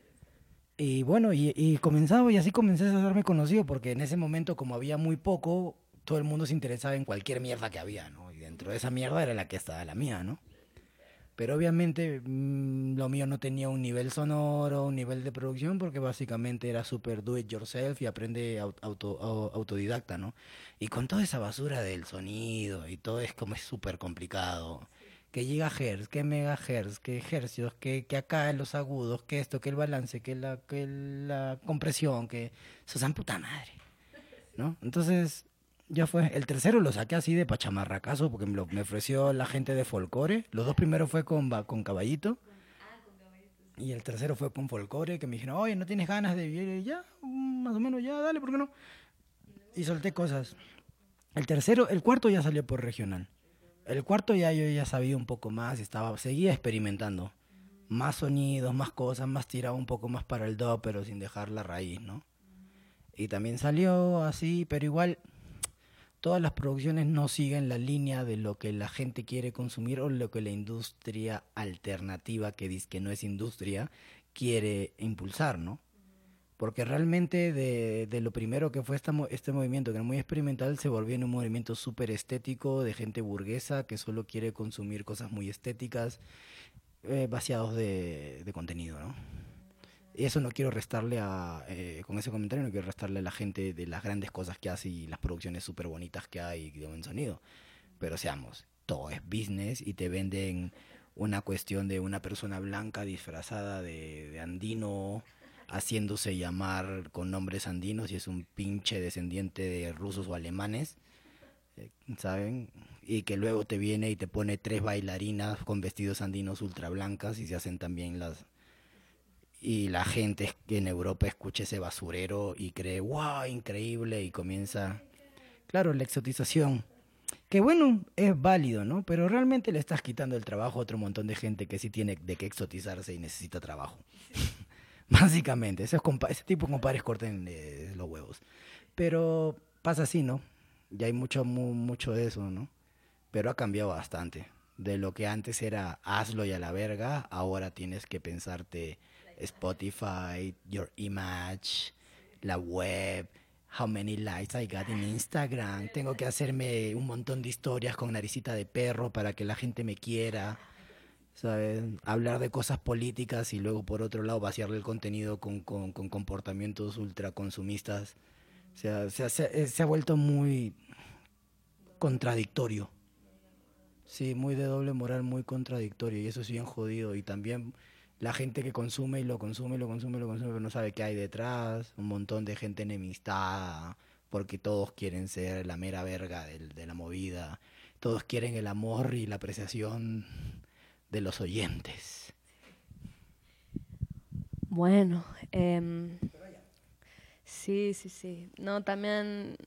Speaker 7: Y bueno, y, y comenzaba, y así comencé a hacerme conocido, porque en ese momento, como había muy poco, todo el mundo se interesaba en cualquier mierda que había, ¿no? Y dentro de esa mierda era la que estaba la mía, ¿no? Pero obviamente mmm, lo mío no tenía un nivel sonoro, un nivel de producción, porque básicamente era súper do it yourself y aprende auto, auto, autodidacta, ¿no? Y con toda esa basura del sonido y todo es como es súper complicado. Que gigahertz, que megahertz, que hercios, que, que acá los agudos, que esto, que el balance, que la, que la compresión, que eso es puta madre, ¿no? Entonces... Ya fue. El tercero lo saqué así de pachamarracazo porque me, lo, me ofreció la gente de Folcore. Los dos primeros fue con, con Caballito. Y el tercero fue con Folcore, que me dijeron, oye, ¿no tienes ganas de vivir? Ya, más o menos, ya, dale, ¿por qué no? Y solté cosas. El tercero, el cuarto ya salió por regional. El cuarto ya yo ya sabía un poco más, estaba, seguía experimentando. Más sonidos, más cosas, más tirado un poco más para el do, pero sin dejar la raíz, ¿no? Y también salió así, pero igual... Todas las producciones no siguen la línea de lo que la gente quiere consumir o lo que la industria alternativa, que dice que no es industria, quiere impulsar, ¿no? Porque realmente de, de lo primero que fue esta, este movimiento, que era muy experimental, se volvió en un movimiento súper estético de gente burguesa que solo quiere consumir cosas muy estéticas, eh, vaciados de, de contenido, ¿no? Y eso no quiero restarle a, eh, con ese comentario no quiero restarle a la gente de las grandes cosas que hace y las producciones súper bonitas que hay de buen sonido. Pero seamos, todo es business y te venden una cuestión de una persona blanca disfrazada de, de andino, haciéndose llamar con nombres andinos y es un pinche descendiente de rusos o alemanes, eh, ¿saben? Y que luego te viene y te pone tres bailarinas con vestidos andinos ultra blancas y se hacen también las... Y la gente que en Europa escucha ese basurero y cree, wow, increíble, y comienza, claro, la exotización, que bueno, es válido, ¿no? Pero realmente le estás quitando el trabajo a otro montón de gente que sí tiene de qué exotizarse y necesita trabajo. Básicamente, esos compa ese tipo de compadres corten eh, los huevos. Pero pasa así, ¿no? Ya hay mucho, mu mucho de eso, ¿no? Pero ha cambiado bastante. De lo que antes era hazlo y a la verga, ahora tienes que pensarte... Spotify, your image, la web, how many likes I got in Instagram, tengo que hacerme un montón de historias con naricita de perro para que la gente me quiera, ¿sabes? Hablar de cosas políticas y luego por otro lado vaciarle el contenido con, con, con comportamientos ultraconsumistas. O sea, se, se, se ha vuelto muy contradictorio Sí, muy de doble moral, muy contradictorio, y eso es bien jodido. Y también la gente que consume y lo consume y lo consume y lo consume, pero no sabe qué hay detrás, un montón de gente enemistada, porque todos quieren ser la mera verga del, de la movida, todos quieren el amor y la apreciación de los oyentes.
Speaker 6: Bueno, eh, sí, sí, sí. No, también,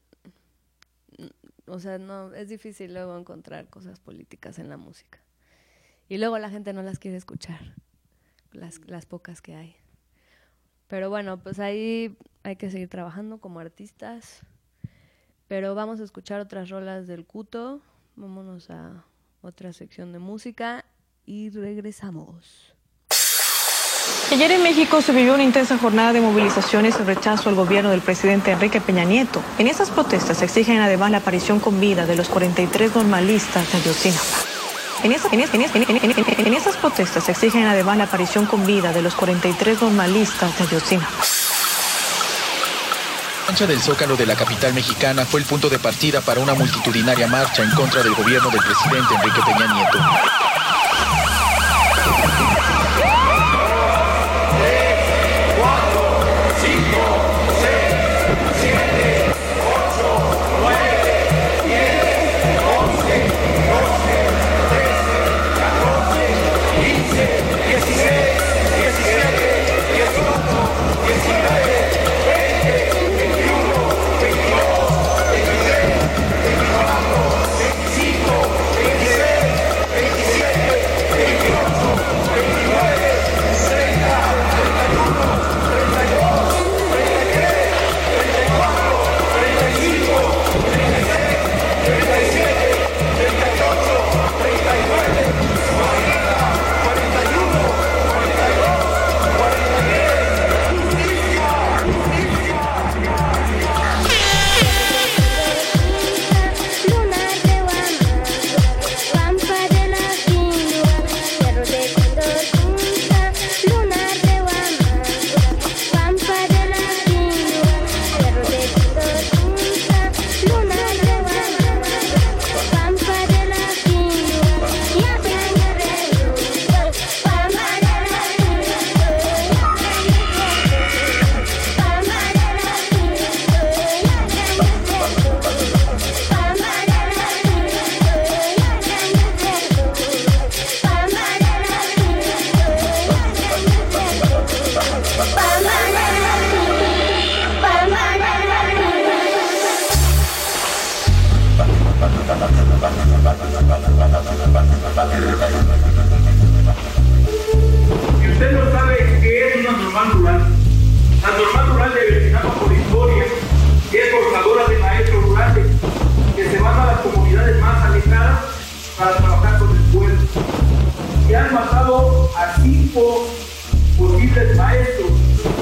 Speaker 6: o sea, no, es difícil luego encontrar cosas políticas en la música. Y luego la gente no las quiere escuchar, las, las pocas que hay. Pero bueno, pues ahí hay que seguir trabajando como artistas. Pero vamos a escuchar otras rolas del Cuto. Vámonos a otra sección de música y regresamos.
Speaker 14: Ayer en México se vivió una intensa jornada de movilizaciones en rechazo al gobierno del presidente Enrique Peña Nieto. En esas protestas exigen además la aparición con vida de los cuarenta y tres normalistas de Ayotzinapa. En, esa, en, es, en, es, en, en, en, en esas protestas exigen además la aparición con vida de los cuarenta y tres normalistas de Ayotzinapa.
Speaker 15: La cancha del Zócalo de la capital mexicana fue el punto de partida para una multitudinaria marcha en contra del gobierno del presidente Enrique Peña Nieto.
Speaker 9: Y usted no sabe qué es una normal rural. La normal rural de Ayotzinapa por historia es forjadora de maestros rurales que se van a las comunidades más alejadas para trabajar con el pueblo. Y han matado a cinco posibles maestros.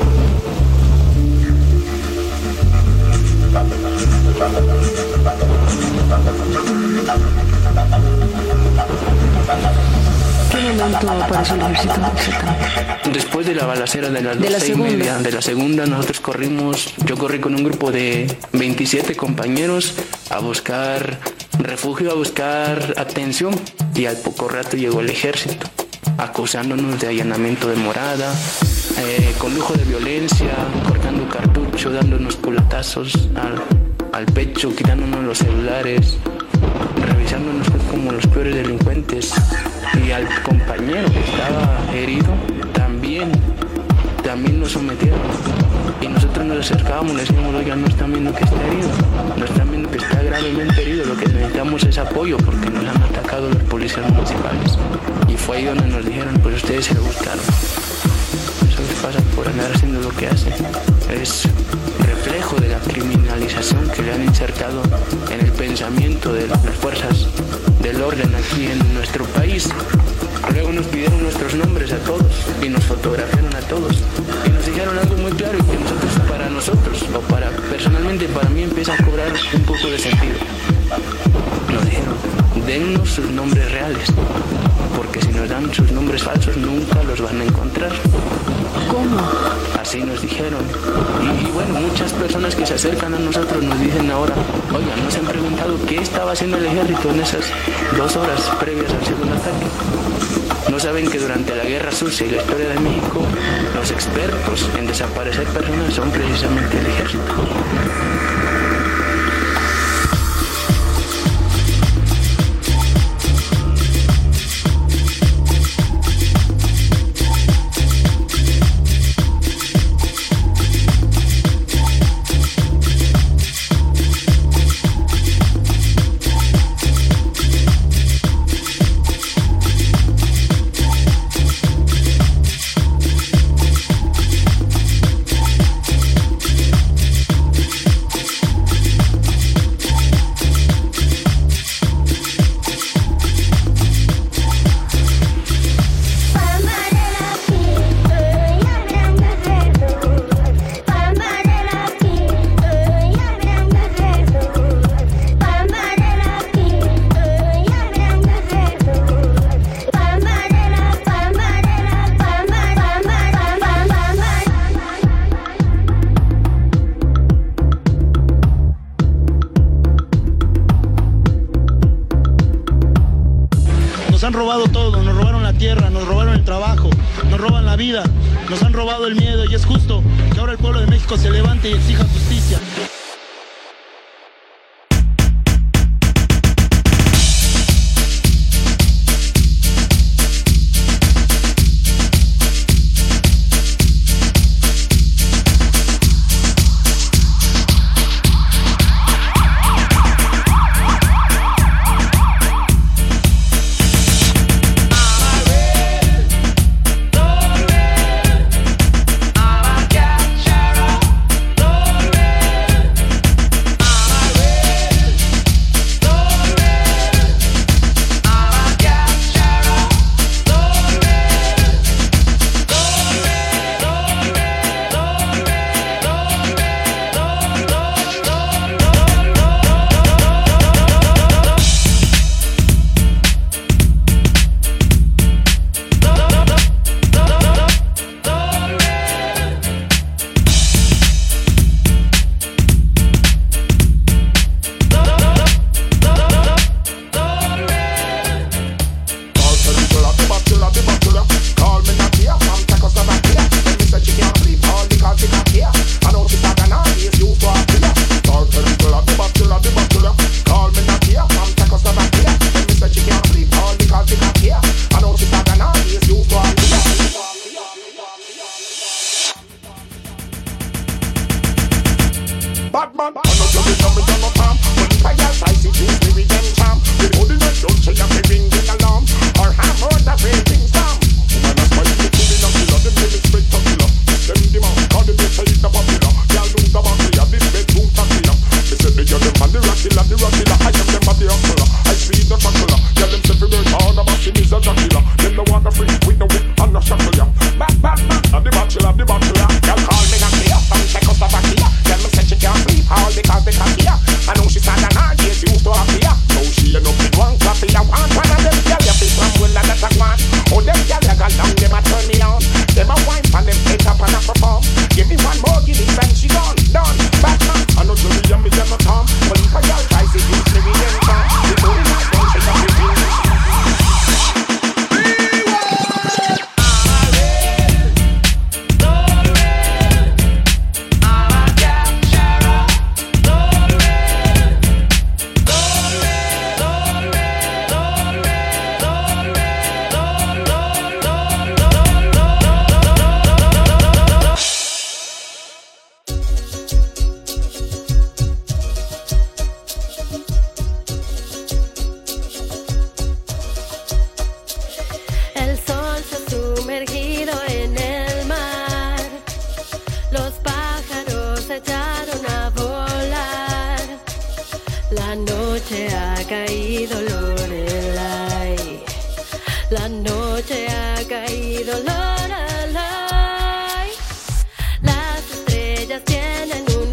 Speaker 14: ¿Qué momento apareció el ejército exactamente?
Speaker 16: Después de la balacera de las doce y media de la segunda, nosotros corrimos, yo corrí con un grupo de veintisiete compañeros a buscar refugio, a buscar atención, y al poco rato llegó el ejército, acusándonos de allanamiento de morada, eh, con lujo de violencia, cortando cartucho, dándonos culatazos al, al pecho, quitándonos los celulares, revisándonos como los peores delincuentes. Y al compañero que estaba herido también, también lo sometieron. Y nosotros nos acercábamos y le decíamos, oiga, no están viendo que está herido, no están viendo que está gravemente herido, lo que necesitamos es apoyo porque nos han atacado los policías municipales. Y fue ahí donde nos dijeron, pues ustedes se lo buscaron. Eso les pasa por andar haciendo lo que hacen. Es reflejo de la criminalización que le han insertado en el pensamiento de las fuerzas del orden aquí en nuestro país. Luego nos pidieron nuestros nombres a todos y nos fotografiaron a todos y nos dijeron algo muy claro y que nosotros, para nosotros o para personalmente para mí empieza a cobrar un poco de sentido. Nos dijeron, dennos sus nombres reales, porque si nos dan sus nombres falsos nunca los van a encontrar.
Speaker 14: ¿Cómo?
Speaker 16: Así nos dijeron. Y, y bueno, muchas personas que se acercan a nosotros nos dicen ahora, oiga, ¿no se han preguntado qué estaba haciendo el ejército en esas dos horas previas al segundo ataque? No saben que durante la Guerra Sucia y la historia de México, los expertos en desaparecer personas son precisamente el ejército.
Speaker 17: han robado todo, nos robaron la tierra, nos robaron el trabajo, nos roban la vida, nos han robado el miedo y es justo que ahora el pueblo de México se levante y exija justicia.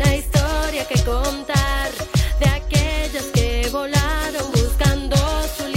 Speaker 18: Contar de aquellas que volaron buscando su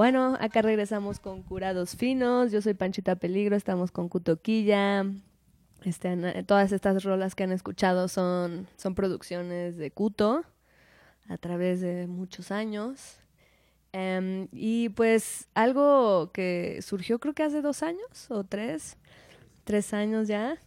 Speaker 6: bueno, acá regresamos con Curados Finos. Yo soy Panchita Peligro, estamos con Cutoquilla. Este, todas estas rolas que han escuchado son, son producciones de Cuto a través de muchos años. Um, y pues algo que surgió creo que hace dos años o tres, tres años ya.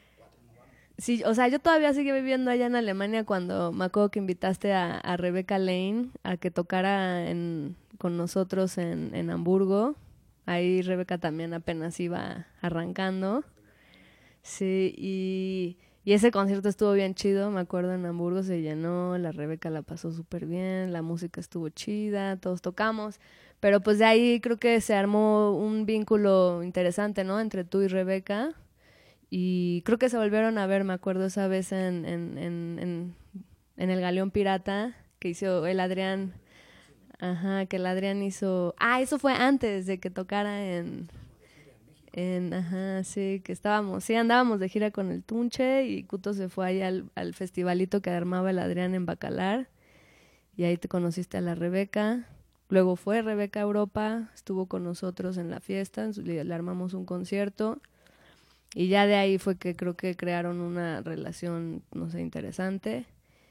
Speaker 6: Sí, o sea, yo todavía seguí viviendo allá en Alemania cuando me acuerdo que invitaste a, a Rebecca Lane a que tocara en, con nosotros en, en Hamburgo. Ahí Rebecca también apenas iba arrancando. Sí, y, y ese concierto estuvo bien chido, me acuerdo, en Hamburgo se llenó, la Rebecca la pasó súper bien, la música estuvo chida, todos tocamos. Pero pues de ahí creo que se armó un vínculo interesante, ¿no? Entre tú y Rebecca. Y creo que se volvieron a ver, me acuerdo esa vez en, en, en, en, en el Galeón Pirata, que hizo el Adrián, ajá, que el Adrián hizo, ah, eso fue antes de que tocara en, en, ajá, sí, que estábamos, sí, andábamos de gira con el Tunche y Cuto se fue ahí al, al festivalito que armaba el Adrián en Bacalar y ahí te conociste a la Rebecca. Luego fue Rebecca a Europa, estuvo con nosotros en la fiesta, le, le armamos un concierto. Y ya de ahí fue que creo que crearon una relación, no sé, interesante.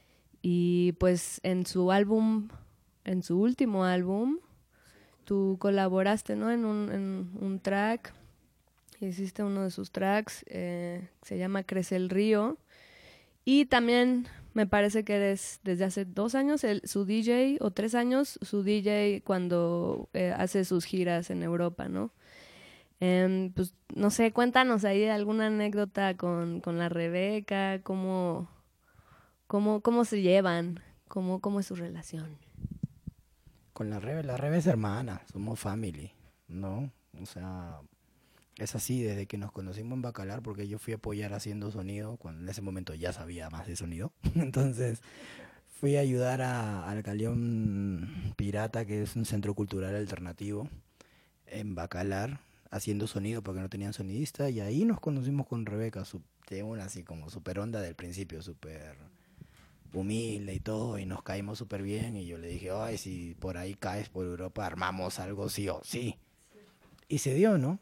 Speaker 6: Y pues en su álbum, en su último álbum, tú colaboraste, ¿no? En un, en un track, hiciste uno de sus tracks, eh, se llama Crece el Río. Y también me parece que eres desde hace dos años el, su D J, o tres años, su D J cuando eh, hace sus giras en Europa, ¿no? Eh, pues no sé, cuéntanos ahí alguna anécdota con, con la Rebecca, cómo, cómo, cómo se llevan, cómo, cómo es su relación.
Speaker 7: Con la Rebe, la Rebe es hermana, somos family, ¿no? O sea, es así desde que nos conocimos en Bacalar, porque yo fui a apoyar haciendo sonido, cuando en ese momento ya sabía más de sonido. Entonces fui a ayudar a, al Galeón Pirata, que es un centro cultural alternativo, en Bacalar, haciendo sonido porque no tenían sonidista, y ahí nos conocimos con Rebecca, su, de una así como súper onda del principio, súper humilde y todo, y nos caímos súper bien, y yo le dije, ay, si por ahí caes por Europa, armamos algo sí o sí. Y se dio, ¿no?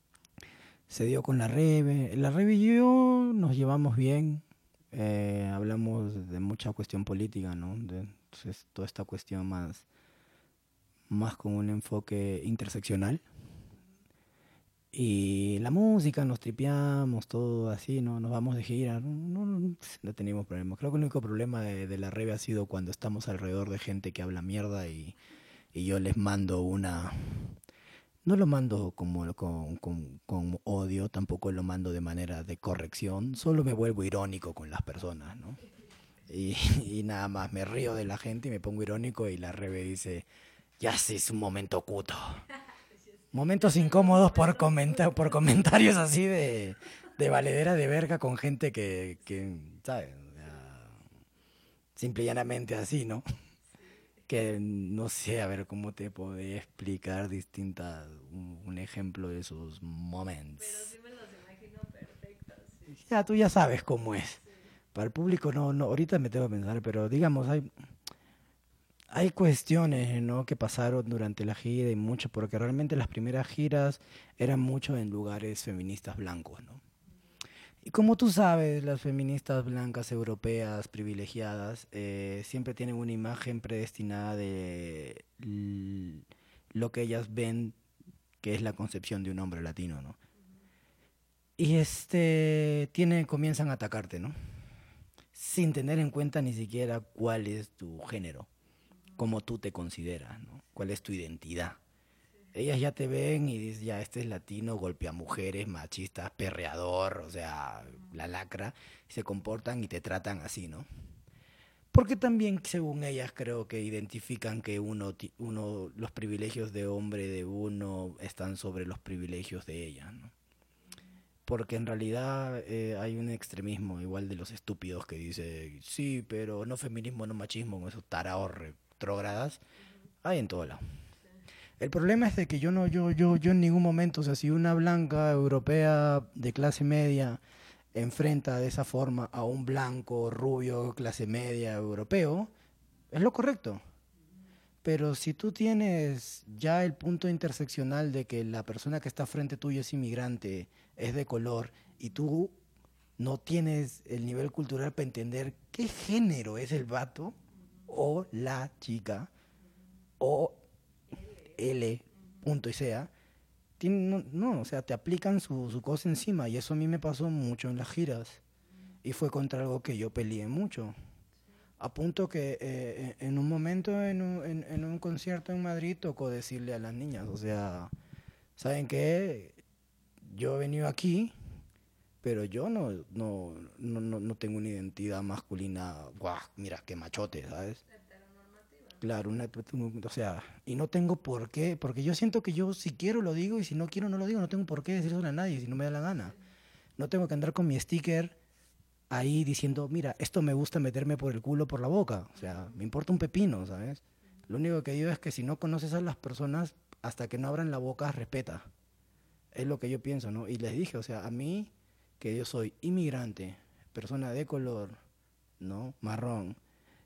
Speaker 7: Se dio con la Rebe, la Rebe y yo nos llevamos bien, eh, hablamos de mucha cuestión política, ¿no? De, entonces, toda esta cuestión más, más con un enfoque interseccional. Y la música, nos tripeamos, todo así, ¿no? Nos vamos de gira, no, no, no teníamos problemas. Creo que el único problema de, de la Rebe ha sido cuando estamos alrededor de gente que habla mierda y, y yo les mando una... No lo mando como con, con, con odio, tampoco lo mando de manera de corrección, solo me vuelvo irónico con las personas, ¿no? Y, y nada más, me río de la gente y me pongo irónico y la Rebe dice, ya sí, es un momento Cuto. Momentos incómodos por, comenta por comentarios así de, de valedera de verga con gente que, que ¿sabes? Simple y llanamente así, ¿no? Que no sé, a ver cómo te puedo explicar distintas, un, un ejemplo de esos momentos.
Speaker 6: Pero sí me los imagino perfectos. Sí.
Speaker 7: Ya, tú ya sabes cómo es. Sí. Para el público no, no, ahorita me tengo que pensar, pero digamos, hay... Hay cuestiones, ¿no?, que pasaron durante la gira y mucho, porque realmente las primeras giras eran mucho en lugares feministas blancos, ¿no? Y como tú sabes, las feministas blancas europeas privilegiadas eh, siempre tienen una imagen predestinada de lo que ellas ven que es la concepción de un hombre latino, ¿no? Y este tiene, comienzan a atacarte, ¿no? Sin tener en cuenta ni siquiera cuál es tu género, cómo tú te consideras, ¿no? Cuál es tu identidad. Ellas ya te ven y dicen, ya, este es latino, golpea mujeres, machista, perreador, o sea, la lacra, y se comportan y te tratan así, ¿no? Porque también, según ellas, creo que identifican que uno, uno los privilegios de hombre de uno están sobre los privilegios de ellas, ¿no? Porque en realidad eh, hay un extremismo, igual de los estúpidos que dice, sí, pero no feminismo, no machismo, con esos taraos retrógradas, hay en todo lado. El problema es de que yo no, yo, yo, yo en ningún momento, o sea, si una blanca europea de clase media enfrenta de esa forma a un blanco rubio clase media europeo, es lo correcto. Pero si tú tienes ya el punto interseccional de que la persona que está frente tuyo es inmigrante, es de color, y tú no tienes el nivel cultural para entender qué género es el vato, o la chica, o L, punto y sea, tiene, no, no, o sea, te aplican su, su cosa encima, y eso a mí me pasó mucho en las giras, y fue contra algo que yo peleé mucho. A punto que eh, en un momento, en un, en, en un concierto en Madrid, tocó decirle a las niñas, o sea, ¿saben qué? Yo he venido aquí, pero yo no, no, no, no, no tengo una identidad masculina, guau, mira, qué machote, ¿sabes? Claro, una, o sea, y no tengo por qué, porque yo siento que yo si quiero lo digo y si no quiero no lo digo, no tengo por qué decírselo a nadie si no me da la gana. No tengo que andar con mi sticker ahí diciendo, mira, esto me gusta meterme por el culo, por la boca. O sea, me importa un pepino, ¿sabes? Lo único que digo es que si no conoces a las personas, hasta que no abran la boca, respeta. Es lo que yo pienso, ¿no? Y les dije, o sea, a mí, que yo soy inmigrante, persona de color, ¿no? Marrón,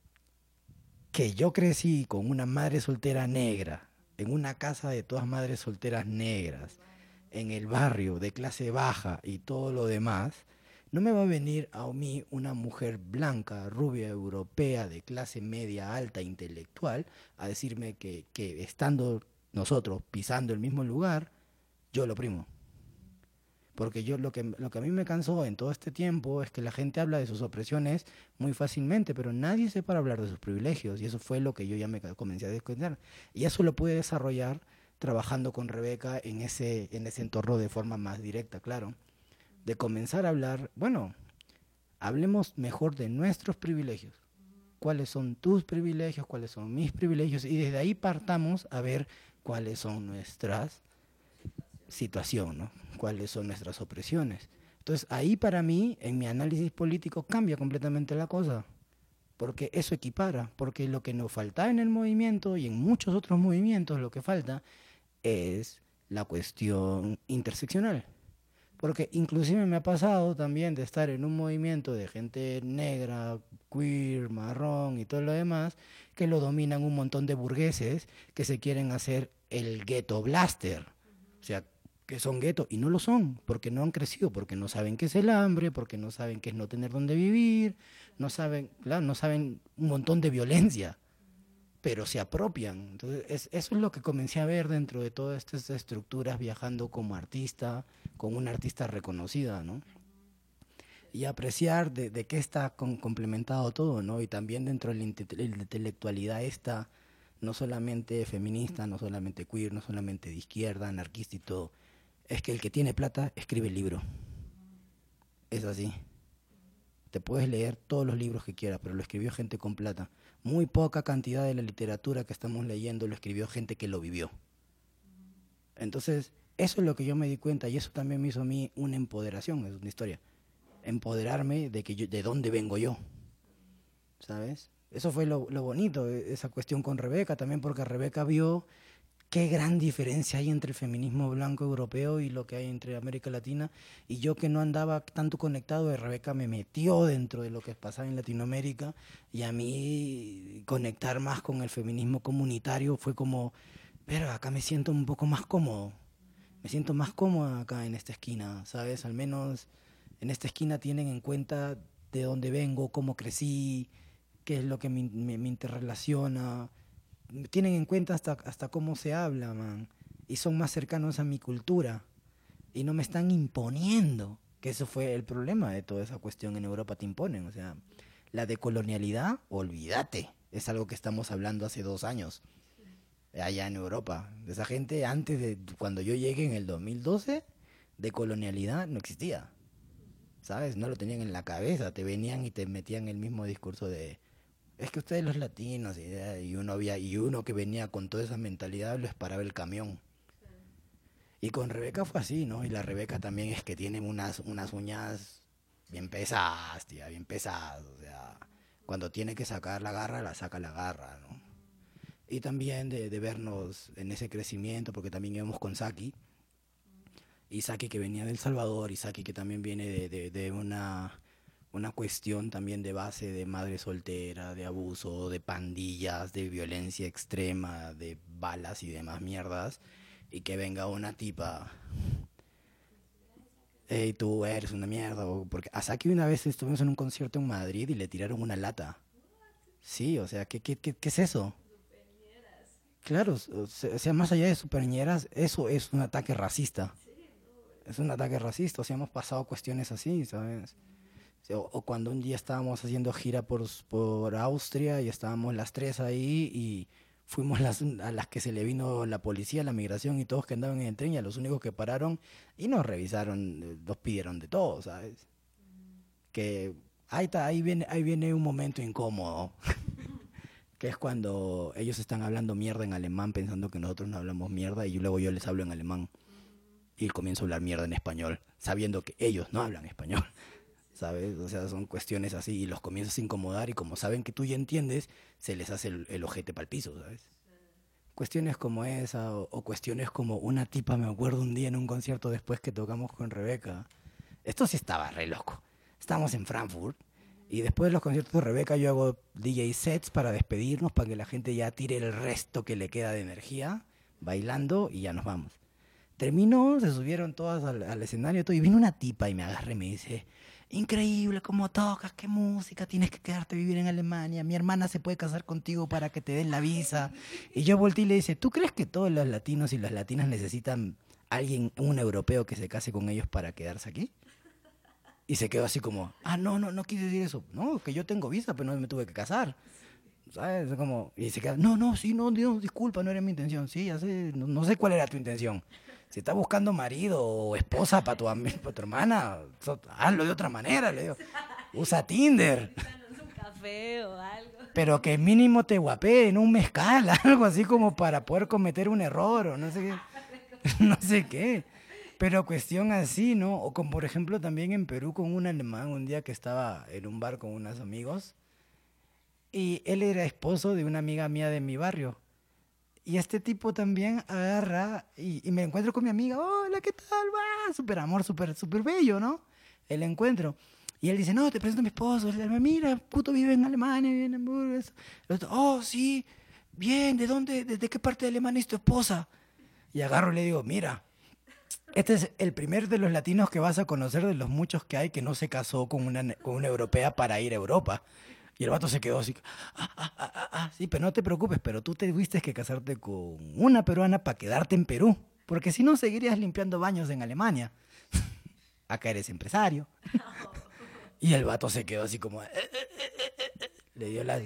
Speaker 7: que yo crecí con una madre soltera negra, en una casa de todas madres solteras negras, en el barrio de clase baja y todo lo demás, no me va a venir a mí una mujer blanca, rubia, europea, de clase media, alta, intelectual, a decirme que, que estando nosotros pisando el mismo lugar, yo lo oprimo. Porque yo lo que, lo que a mí me cansó en todo este tiempo es que la gente habla de sus opresiones muy fácilmente, pero nadie se para hablar de sus privilegios, y eso fue lo que yo ya me comencé a descontar. Y eso lo pude desarrollar trabajando con Rebeca en ese, en ese entorno de forma más directa, claro. De comenzar a hablar, bueno, hablemos mejor de nuestros privilegios. ¿Cuáles son tus privilegios? ¿Cuáles son mis privilegios? Y desde ahí partamos a ver cuáles son nuestras situaciones, ¿no? Cuáles son nuestras opresiones. Entonces, ahí para mí, en mi análisis político, cambia completamente la cosa. Porque eso equipara. Porque lo que nos falta en el movimiento y en muchos otros movimientos, lo que falta es la cuestión interseccional. Porque inclusive me ha pasado también de estar en un movimiento de gente negra, queer, marrón y todo lo demás, que lo dominan un montón de burgueses que se quieren hacer el ghetto blaster. O sea, que son guetos, y no lo son, porque no han crecido, porque no saben qué es el hambre, porque no saben qué es no tener dónde vivir, no saben, claro, no saben un montón de violencia, pero se apropian. Entonces, es, eso es lo que comencé a ver dentro de todas estas estructuras, viajando como artista, como una artista reconocida, ¿no? Y apreciar de, de qué está con, complementado todo, ¿no? Y también dentro de la, inte la intelectualidad esta, no solamente feminista, no solamente queer, no solamente de izquierda, anarquista y todo, es que el que tiene plata escribe el libro. Es así. Te puedes leer todos los libros que quieras, pero lo escribió gente con plata. Muy poca cantidad de la literatura que estamos leyendo lo escribió gente que lo vivió. Entonces, eso es lo que yo me di cuenta, y eso también me hizo a mí una empoderación, es una historia. Empoderarme de que yo, de dónde vengo yo, ¿sabes? Eso fue lo, lo bonito, esa cuestión con Rebeca también, porque Rebeca vio qué gran diferencia hay entre el feminismo blanco europeo y lo que hay entre América Latina, y yo que no andaba tanto conectado, de Rebeca me metió dentro de lo que pasaba en Latinoamérica, y a mí conectar más con el feminismo comunitario fue como, pero acá me siento un poco más cómodo, me siento más cómoda acá en esta esquina, ¿sabes? Al menos en esta esquina tienen en cuenta de dónde vengo, cómo crecí, qué es lo que me, me, me interrelaciona. Tienen en cuenta hasta, hasta cómo se habla, man. Y son más cercanos a mi cultura. Y no me están imponiendo. Que eso fue el problema de toda esa cuestión. En Europa te imponen. O sea, la decolonialidad, olvídate. Es algo que estamos hablando hace dos años. Allá en Europa. Esa gente, antes de cuando yo llegué en el dos mil doce, decolonialidad no existía. ¿Sabes? No lo tenían en la cabeza. Te venían y te metían el mismo discurso de... Es que ustedes los latinos, y uno, había, y uno que venía con toda esa mentalidad, lo paraba el camión. Y con Rebeca fue así, ¿no? Y la Rebeca también es que tiene unas, unas uñas bien pesadas, tía, bien pesadas. O sea, cuando tiene que sacar la garra, la saca la garra, ¿no? Y también de, de vernos en ese crecimiento, porque también íbamos con Saki. Y Saki que venía de El Salvador, y Saki que también viene de, de, de una... una cuestión también de base de madre soltera, de abuso, de pandillas, de violencia extrema, de balas y demás mierdas, y que venga una tipa, hey, tú eres una mierda, o porque a Saki una vez estuvimos en un concierto en Madrid y le tiraron una lata. Sí, o sea, ¿qué, qué, qué, qué es eso? Claro, o sea, más allá de superñeras, eso es un ataque racista. Es un ataque racista, o sea, hemos pasado cuestiones así, ¿sabes? O, o cuando un día estábamos haciendo gira por, por Austria y estábamos las tres ahí y fuimos las, a las que se le vino la policía, la migración y todos que andaban en el tren y a los únicos que pararon y nos revisaron, nos pidieron de todo, ¿sabes? Que ahí, está, ahí, viene, ahí viene un momento incómodo, que es cuando ellos están hablando mierda en alemán pensando que nosotros no hablamos mierda y luego yo les hablo en alemán y comienzo a hablar mierda en español, sabiendo que ellos no hablan español. ¿Sabes? O sea, son cuestiones así y los comienzas a incomodar y como saben que tú ya entiendes, se les hace el, el ojete pa'l piso, ¿sabes? Cuestiones como esa o, o cuestiones como una tipa, me acuerdo un día en un concierto después que tocamos con Rebeca. Esto sí estaba re loco. Estábamos en Frankfurt y después de los conciertos de Rebeca yo hago D J sets para despedirnos, para que la gente ya tire el resto que le queda de energía, bailando y ya nos vamos. Terminó, se subieron todas al, al escenario y todo, y vino una tipa y me agarra y me dice... Increíble cómo tocas, qué música, tienes que quedarte a vivir en Alemania, mi hermana se puede casar contigo para que te den la visa. Y yo volteé y le dije, ¿tú crees que todos los latinos y las latinas necesitan alguien, un europeo que se case con ellos para quedarse aquí? Y se quedó así como, ah, no, no, no quise decir eso. No, que yo tengo visa, pero no me tuve que casar. ¿Sabes? Como, y se queda, no, no, sí, no, Dios, disculpa, no era mi intención. Sí, ya sé, no, no sé cuál era tu intención. Si estás buscando marido o esposa para tu, para tu hermana, hazlo de otra manera, le digo. Usa Tinder.
Speaker 6: Un café o algo.
Speaker 7: Pero que mínimo te guapeen, un mezcal, algo así como para poder cometer un error o no sé qué. No sé qué. Pero cuestión así, ¿no? O como por ejemplo también en Perú con un alemán, un día que estaba en un bar con unos amigos y él era esposo de una amiga mía de mi barrio. Y este tipo también agarra y, y me encuentro con mi amiga, hola, ¿qué tal? Va, súper amor, súper súper bello, ¿no? El encuentro. Y él dice, no, te presento a mi esposo. Él dice, mira, puto vive en Alemania, vive en Hamburgo. El otro, oh, sí, bien, ¿de dónde, desde qué parte de Alemania es tu esposa? Y agarro y le digo, mira, este es el primer de los latinos que vas a conocer de los muchos que hay que no se casó con una, con una europea para ir a Europa. Y el vato se quedó así, ah, ah, ah, ah, ah, sí, pero no te preocupes, pero tú te tuviste que casarte con una peruana para quedarte en Perú, porque si no seguirías limpiando baños en Alemania. Acá eres empresario. Y el vato se quedó así como, eh, eh, eh, eh, eh. Le dio la...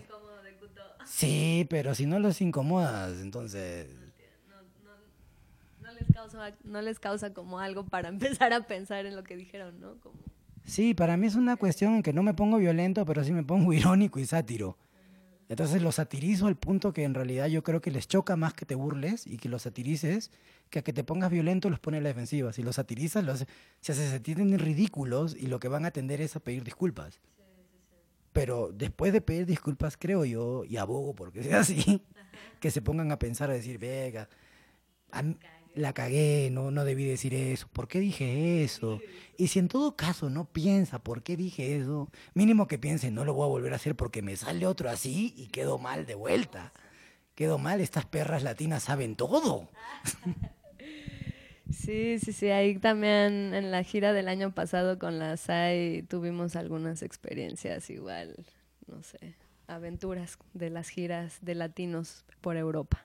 Speaker 7: Sí, pero si no los incomodas, entonces...
Speaker 6: No, no, no, les causa, no les causa como algo para empezar a pensar en lo que dijeron, ¿no? Como...
Speaker 7: Sí, para mí es una cuestión en que no me pongo violento, pero sí me pongo irónico y sátiro. Entonces lo satirizo al punto que en realidad yo creo que les choca más que te burles y que los satirices, que a que te pongas violento los pone a la defensiva. Si los satirizas, los, se, se sienten ridículos y lo que van a tender es a pedir disculpas. Sí, sí, sí. Pero después de pedir disculpas, creo yo, y abogo porque sea así, que se pongan a pensar, a decir, venga, a mí, la cagué, no, no debí decir eso, ¿por qué dije eso? Y si en todo caso no piensa por qué dije eso, mínimo que piense, no lo voy a volver a hacer porque me sale otro así y quedo mal de vuelta. Quedo mal, estas perras latinas saben todo.
Speaker 6: Sí, sí, sí, ahí también en la gira del año pasado con la S A I tuvimos algunas experiencias igual, no sé, aventuras de las giras de latinos por Europa.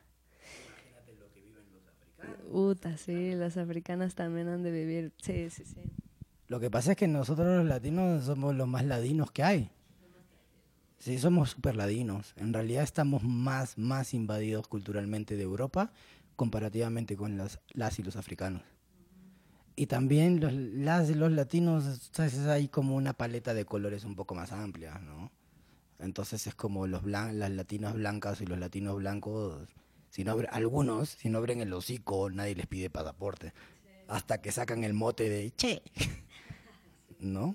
Speaker 6: Uta, sí, las africanas también han de vivir, sí, sí, sí.
Speaker 7: Lo que pasa es que nosotros los latinos somos los más ladinos que hay. Sí, somos súper ladinos. En realidad estamos más, más invadidos culturalmente de Europa comparativamente con las, las y los africanos. Y también los, las y los latinos, ¿sabes? Hay como una paleta de colores un poco más amplia, ¿no? Entonces es como los blan las latinas blancas y los latinos blancos... Si no, algunos, si no abren el hocico, nadie les pide pasaporte. Sí. Hasta que sacan el mote de che. ¿No?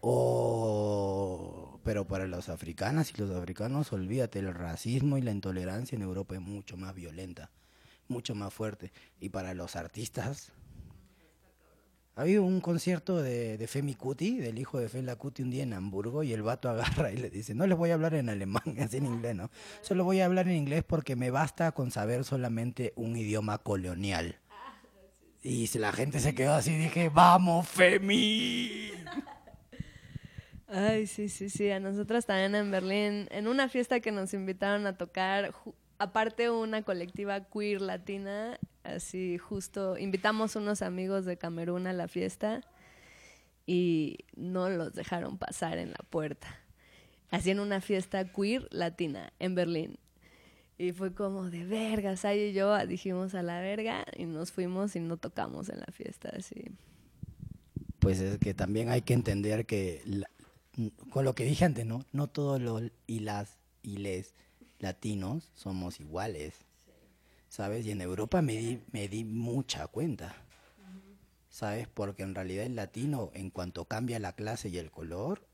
Speaker 7: O... Pero para los africanas y los africanos, olvídate, el racismo y la intolerancia en Europa es mucho más violenta, mucho más fuerte. Y para los artistas, Había un concierto de, de Femi Kuti, del hijo de Fela Kuti, un día en Hamburgo, y el vato agarra y le dice, no les voy a hablar en alemán, es en inglés, ¿no? Solo voy a hablar en inglés porque me basta con saber solamente un idioma colonial. Y si la gente se quedó así, dije, ¡vamos, Femi!
Speaker 6: Ay, sí, sí, sí. A nosotras también en Berlín, en una fiesta que nos invitaron a tocar, ju- aparte una colectiva queer latina, así justo, invitamos unos amigos de Camerún a la fiesta y no los dejaron pasar en la puerta. Así en una fiesta queer latina en Berlín. Y fue como de verga, Sai y yo dijimos a la verga y nos fuimos y no tocamos en la fiesta, así.
Speaker 7: Pues es que también hay que entender que, la, con lo que dije antes, ¿no? No todos los y las y les latinos somos iguales, ¿sabes? Y en Europa me di, me di mucha cuenta, ¿sabes? Porque en realidad el latino, en cuanto cambia la clase y el color,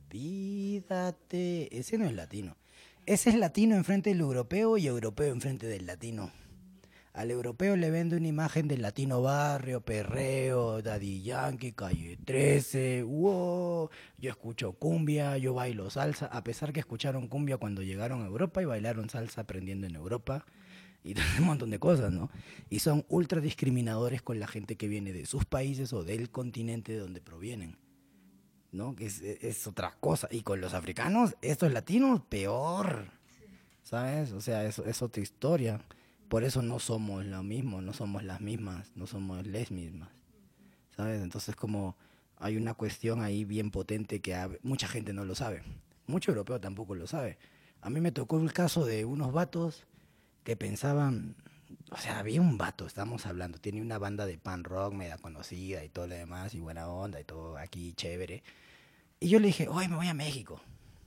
Speaker 7: olvídate, ese no es latino. Ese es latino enfrente del europeo y europeo enfrente del latino. Al europeo le vende una imagen del latino barrio, perreo, Daddy Yankee, Calle trece, wow, yo escucho cumbia, yo bailo salsa, a pesar que escucharon cumbia cuando llegaron a Europa y bailaron salsa aprendiendo en Europa y un montón de cosas, ¿no? Y son ultra discriminadores con la gente que viene de sus países o del continente de donde provienen, ¿no? Que es, es otra cosa. Y con los africanos, estos latinos, peor, ¿sabes? O sea, eso es otra historia. Por eso no somos lo mismo, no somos las mismas, no somos les mismas, ¿sabes? Entonces como hay una cuestión ahí bien potente que ha, mucha gente no lo sabe. Mucho europeo tampoco lo sabe. A mí me tocó el caso de unos vatos que pensaban, o sea, había un vato, estamos hablando, tiene una banda de punk rock media conocida y todo lo demás, y buena onda y todo aquí chévere. Y yo le dije, oye, me voy a México.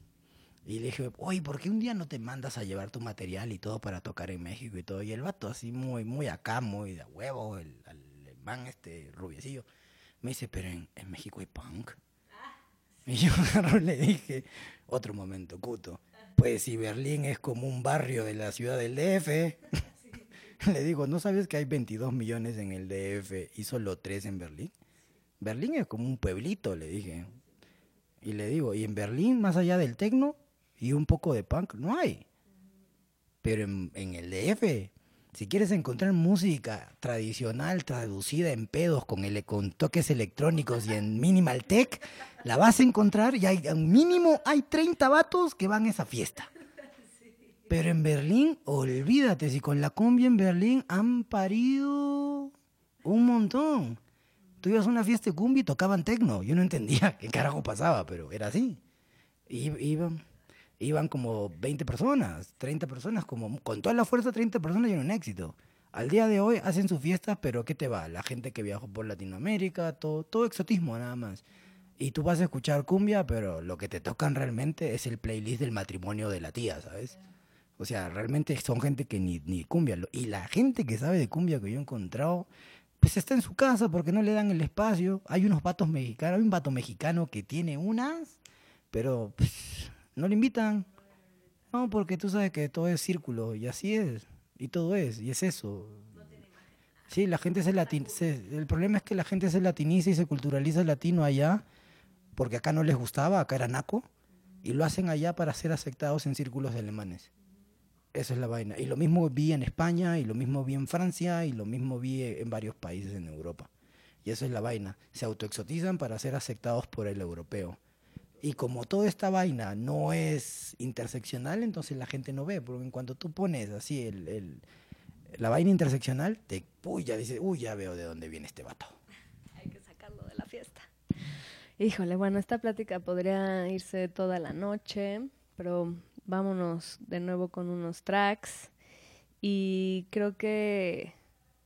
Speaker 7: Y le dije, oye, ¿por qué un día no te mandas a llevar tu material y todo para tocar en México y todo? Y el vato así muy muy acá, muy de huevo, el, el, el man este rubiecillo, me dice, pero en, en México hay punk. Y yo le dije, otro momento, Cuto, pues si Berlín es como un barrio de la ciudad del D F, le digo, ¿no sabes que hay veintidós millones en el D F y solo tres en Berlín? Berlín es como un pueblito, le dije. Y le digo, y en Berlín, más allá del tecno y un poco de punk, no hay. Pero en, en el D F, si quieres encontrar música tradicional traducida en pedos con, ele, con toques electrónicos y en minimal tech, la vas a encontrar y hay, un mínimo hay treinta vatos que van a esa fiesta. Pero en Berlín, olvídate, si con la cumbia en Berlín han parido un montón. Tú ibas a una fiesta de cumbia y tocaban tecno. Yo no entendía qué carajo pasaba, pero era así. I, iban, iban como veinte personas, treinta personas, como con toda la fuerza treinta personas y era un éxito. Al día de hoy hacen sus fiestas, pero ¿qué te va? La gente que viajó por Latinoamérica, todo, todo exotismo nada más. Y tú vas a escuchar cumbia, pero lo que te tocan realmente es el playlist del matrimonio de la tía, ¿sabes? O sea, realmente son gente que ni, ni cumbia. Y la gente que sabe de cumbia que yo he encontrado, pues está en su casa porque no le dan el espacio. Hay unos vatos mexicanos, hay un vato mexicano que tiene unas, pero pues, no le invitan. No, porque tú sabes que todo es círculo y así es. Y todo es, y es eso. Sí, la gente se latin... se... el problema es que la gente se latiniza y se culturaliza el latino allá, porque acá no les gustaba, acá era naco, y lo hacen allá para ser aceptados en círculos de alemanes. Esa es la vaina. Y lo mismo vi en España, y lo mismo vi en Francia, y lo mismo vi en varios países en Europa. Y esa es la vaina. Se autoexotizan para ser aceptados por el europeo. Y como toda esta vaina no es interseccional, entonces la gente no ve. Porque en cuanto tú pones así el, el, la vaina interseccional, te uy, ya dices, uy, ya veo de dónde viene este vato.
Speaker 6: Hay que sacarlo de la fiesta. Híjole, bueno, esta plática podría irse toda la noche, pero vámonos de nuevo con unos tracks. Y creo que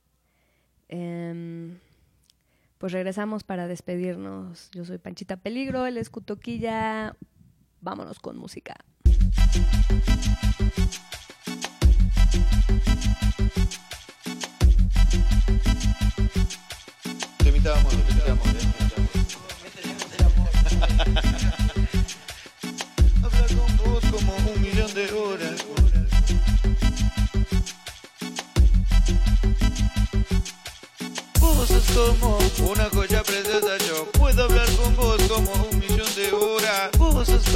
Speaker 6: eh, pues regresamos para despedirnos. Yo soy Panchita Peligro, él es Cutoquilla. Vámonos con música.
Speaker 2: Te invitamos, te invitamos.
Speaker 18: Hablar con vos como un millón de horas. Vos sos como una joya preciosa.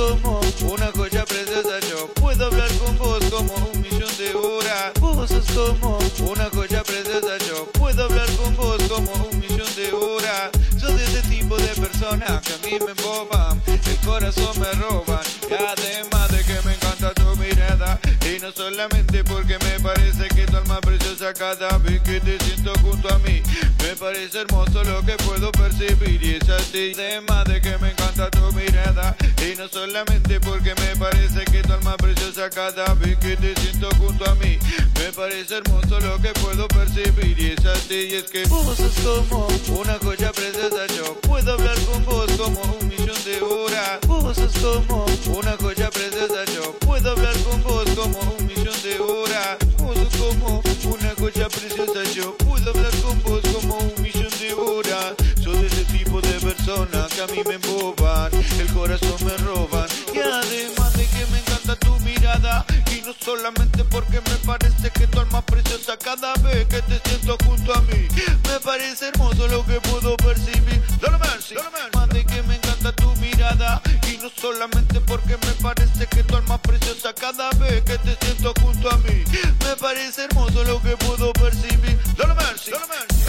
Speaker 18: como una joya preciosa, yo puedo hablar con vos como un millón de horas. Vos sos como una joya preciosa, yo puedo hablar con vos como un millón de horas. Sos de ese tipo de persona que a mí me emboban, el corazón me roban. Y además de que me encanta tu mirada, y no solamente porque me parece que tu alma preciosa cada vez que te siento junto a mí. Me parece hermoso lo que puedo percibir y es así. Además de que me encanta tu mirada, y no solamente porque me parece que tu alma preciosa cada vez que te siento junto a mí. Me parece hermoso lo que puedo percibir y es así. Y es que vos sos como una joya preciosa, yo puedo hablar con vos como un millón de horas. Vos sos como una joya preciosa, yo puedo hablar con vos como un millón de horas. Vos sos como una joya preciosa, yo puedo hablar con vos como un millón de horas. Soy de ese tipo de persona que a mí me emboban, el corazón me roban. Y además de que me encanta tu mirada, y no solamente porque me parece que tu alma preciosa cada vez que te siento junto a mí. Me parece hermoso lo que puedo percibir. Dale mercy. Además de que me encanta tu mirada, y no solamente porque me parece que tu alma preciosa cada vez que te siento junto a mí. Me parece hermoso lo que puedo percibir. Dale mercy. Dale mercy.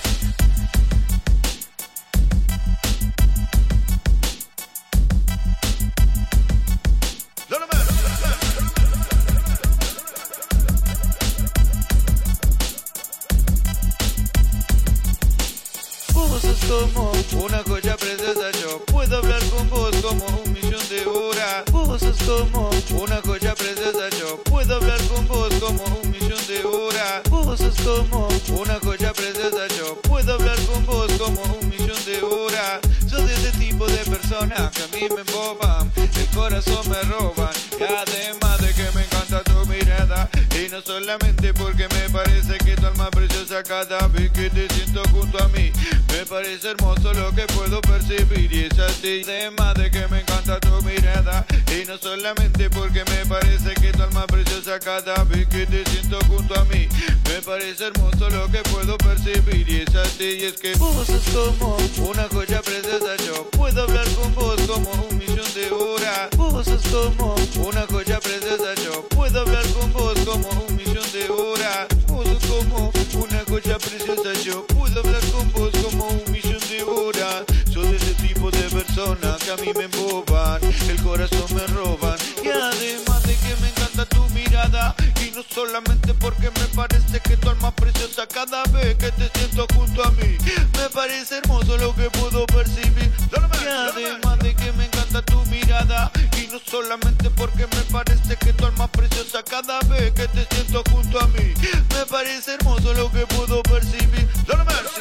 Speaker 18: Vos sos como una joya preciosa, yo puedo hablar con vos como un millón de horas. Vos sos como una joya preciosa, yo puedo hablar con vos como un millón de horas. Vos sos como una joya preciosa, yo puedo hablar con vos como un millón de horas. Soy de ese tipo de persona que a mí me emboban, el corazón me roban. Y además de que me encanta tu mirada, y no solamente porque me parece que tu alma preciosa cada vez que te siento junto a mí. Me parece hermoso lo que puedo percibir y es así. Además de que me encanta tu mirada, y no solamente porque me parece que tu alma preciosa cada vez que te siento junto a mí. Me parece hermoso lo que puedo percibir y es así. Y es que vos sos como una joya preciosa, yo puedo hablar con vos como un millón de horas. Vos sos como una joya preciosa, yo puedo hablar con vos como un millón de horas. Vos sos como una joya preciosa, yo puedo hablar con vos como un millón de horas. Soy de ese tipo de persona que a mí me emboban, el corazón me roban. Y además de que me encanta tu mirada, y no solamente porque me parece que tu alma preciosa cada vez que te siento junto a mí. Me parece hermoso lo que puedo percibir. Y además de que me encanta tu mirada, y no solamente porque me parece que tu alma preciosa cada vez que te siento junto a mí. Me parece hermoso lo que puedo percibir. Dale mercy.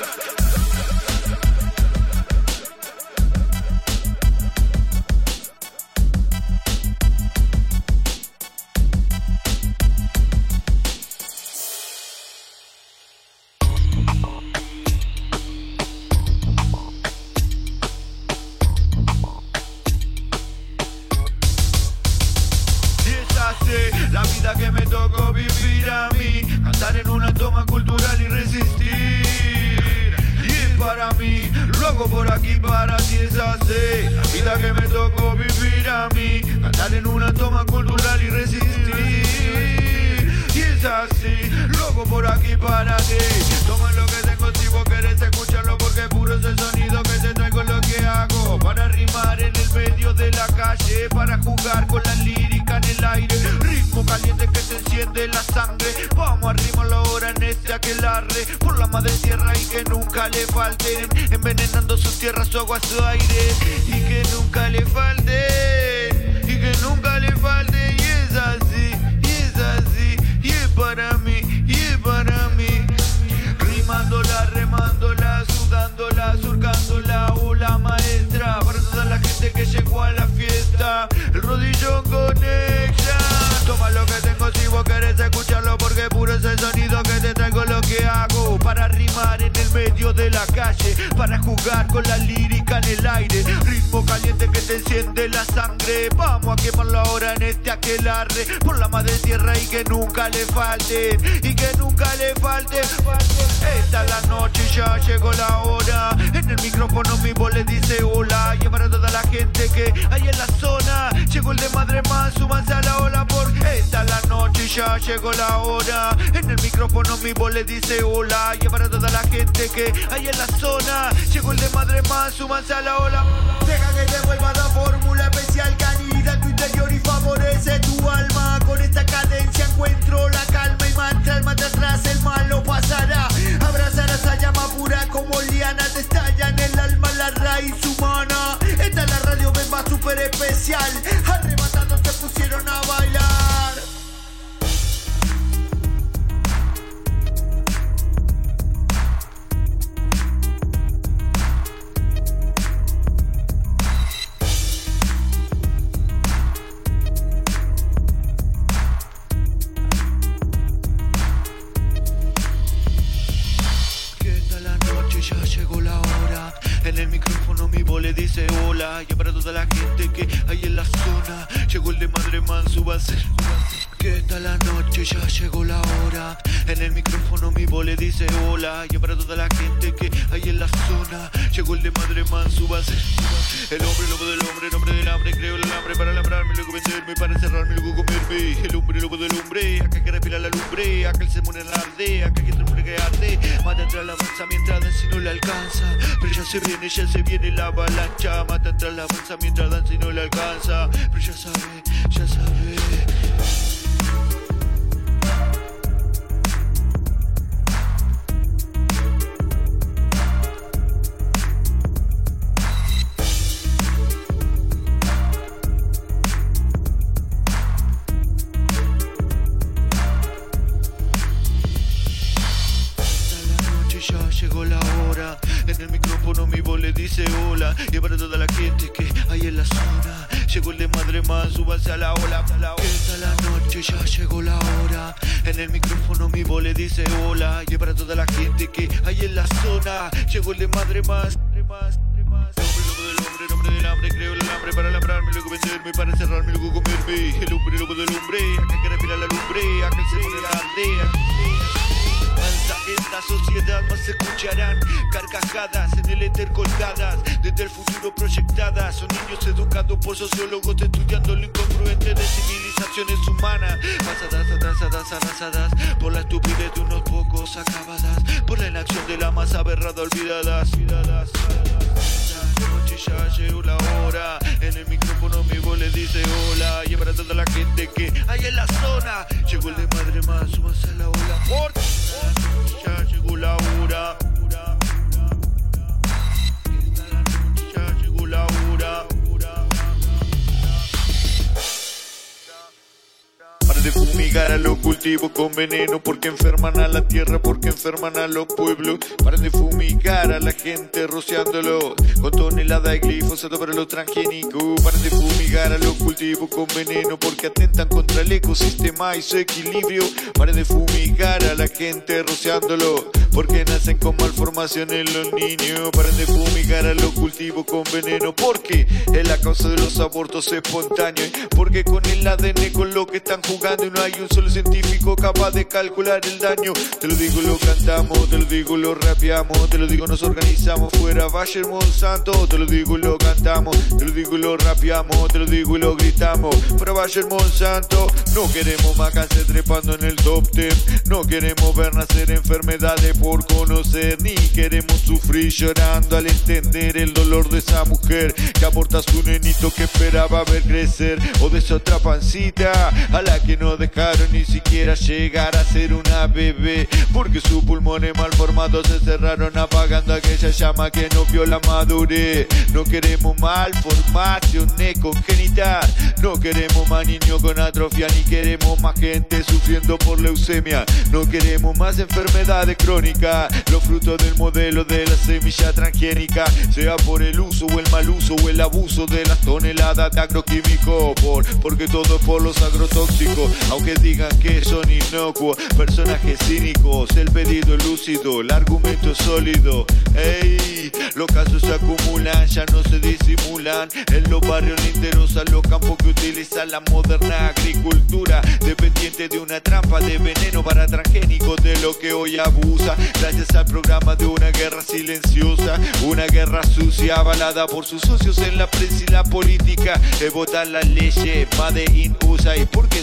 Speaker 18: La vida que me tocó vivir a mí, cantar en una toma cultural y resistir. Y es para mí, lo hago por aquí para ti, es así. La vida que me tocó vivir a mí, cantar en una toma cultural y resistir. Y es así, lo hago por aquí para ti. Toma lo que tengo si vos querés escucharlo, porque puro es el sonido que te traigo, lo que hago. Para rimar en el medio de la calle, para jugar con la lírica en el aire. Ritmo caliente que te enciende la sangre. Vamos a rimarlo ahora en este aquelarre. Por la madre tierra y que nunca le falten, envenenando su tierra, su agua, su aire. Y que nunca le falte, y que nunca le falte. Y es así, y es así, y es para mí, y es para mí. Rimándola, remándola, sudándola, surcándola, oh la maestra. Para toda la gente que llegó a la fiesta, el rodillón conecta. Toma lo que tengo si vos querés escucharlo, porque puro es el sonido que te traigo, lo que hago. Para rimar en el medio de la calle, para jugar con la lírica en el aire. Ritmo caliente que te enciende la sangre. Vamos a quemarlo ahora en este aquelarre. Por la madre tierra y que nunca le falte, y que nunca le falte. Esta es la noche, ya llegó la hora. En el micrófono mi voz le dice hola. Y para toda la gente que hay en la zona, ya llegó la hora. En el micrófono mi voz le dice hola. Y para toda la gente que hay en la zona, llegó el de Madre Más, súbanse a la ola. Deja que te vuelva la fórmula especial que anida en tu interior y favorece tu alma. Con esta cadencia encuentro la calma y mantra el mate atrás, el mal no pasará. Abrazarás a llama pura como liana, te estalla en el alma la raíz humana. Esta es la radio Bemba super especial, arrebatados te pusieron a bailar. Ya llegó la hora. En el micrófono mi voz le dice hola. Y para toda la gente que hay en la zona, llegó el de Madre Man, súbanse. ¿Qué tal la noche? Ya llegó la hora. En el micrófono mi voz le dice hola. Y para toda la gente que hay en la zona, llegó el de Madre Man, súbanse. El hombre lobo del hombre, el hombre del hambre, creo el alambre para alambrarme, luego venderme, para encerrarme, luego comerme. El hombre lobo del hombre, acá que respira la lumbre, acá el se muere en la arde, acá que tremble que arde. Mata entre la avanza mientras danza y no le alcanza, pero ya se viene, ya se viene la avalancha. Mata entre la avanza mientras danza y no le alcanza, pero ya sabe, ya sabe. Ya llegó la hora. En el micrófono mi voz le dice hola. Y para toda la gente que hay en la zona, llegó el de Madre Más, súbanse a la ola. ¿Qué tal la noche? Ya llegó la hora. En el micrófono mi voz le dice hola. Y para toda la gente que hay en la zona, llegó el de Madre Más. El hombre nombre del hambre, creo el alambre para alambrarme, luego venderme, para encerrarme, luego comerme. El hombre lobo del hombre, acá que respira la lumbre, acá se pone la aldea. Esta sociedad más se escucharán carcajadas en el éter colgadas, desde el futuro proyectadas. Son niños educados por sociólogos estudiando lo incongruente de civilizaciones humanas, pasadas, atrasadas, arrasadas por la estupidez de unos pocos, acabadas por la inacción de la masa aberrada, olvidadas, olvidadas. Esta noche ya llegó la hora. En el micrófono mi voz le dice hola. Y para toda la gente que hay en la zona, llegó el de Madre Más, súbanse a la ola. Por ya llegó la hora. Ya llegó la hora. Para de fumigar a los cultivos con veneno, porque enferman a la tierra, porque enferman a los pueblos. Para de fumigar a la gente rociándolo con toneladas de glifosato para los transgénicos. Para de fumigar a los cultivos con veneno, porque atentan contra el ecosistema y su equilibrio. Para de fumigar a la gente rociándolo, porque nacen con malformación en los niños. Para de fumigar a los cultivos con veneno, porque es la causa de los abortos espontáneos. Porque con el A D N con lo que están jugando y no hay un solo científico capaz de calcular el daño. Te lo digo, lo cantamos, te lo digo, lo rapeamos, te lo digo, nos organizamos fuera Bayer Monsanto. Te lo digo y lo cantamos, te lo digo y lo rapeamos, te lo digo y lo gritamos fuera Bayer Monsanto. No queremos más cáncer trepando en el top ten, no queremos ver nacer enfermedades por conocer, ni queremos sufrir llorando al entender el dolor de esa mujer que aborta a su nenito que esperaba ver crecer, o de esa otra pancita a la que no dejaron ni siquiera llegar a ser una bebé, porque sus pulmones mal formados se cerraron apagando aquella llama que no vio la madurez. No queremos malformaciones congénitas, no queremos más niños con atrofia, ni queremos más gente sufriendo por leucemia, no queremos más enfermedades crónicas, los frutos del modelo de la semilla transgénica, sea por el uso o el mal uso o el abuso de las toneladas de agroquímicos, por, porque todo es por los agrotóxicos, aunque digan que son inocuos, personajes cínicos, el pedido es lúcido, el argumento es sólido. Ey, los casos se acumulan, ya no se disimulan, en los barrios linderos a los campos que utilizan la moderna agricultura, dependiente de una trampa de veneno para transgénicos de lo que hoy abusa, gracias al programa de una guerra silenciosa, una guerra sucia avalada por sus socios en la prensa y la política, que votan las leyes Made in U S A. ¿Y por qué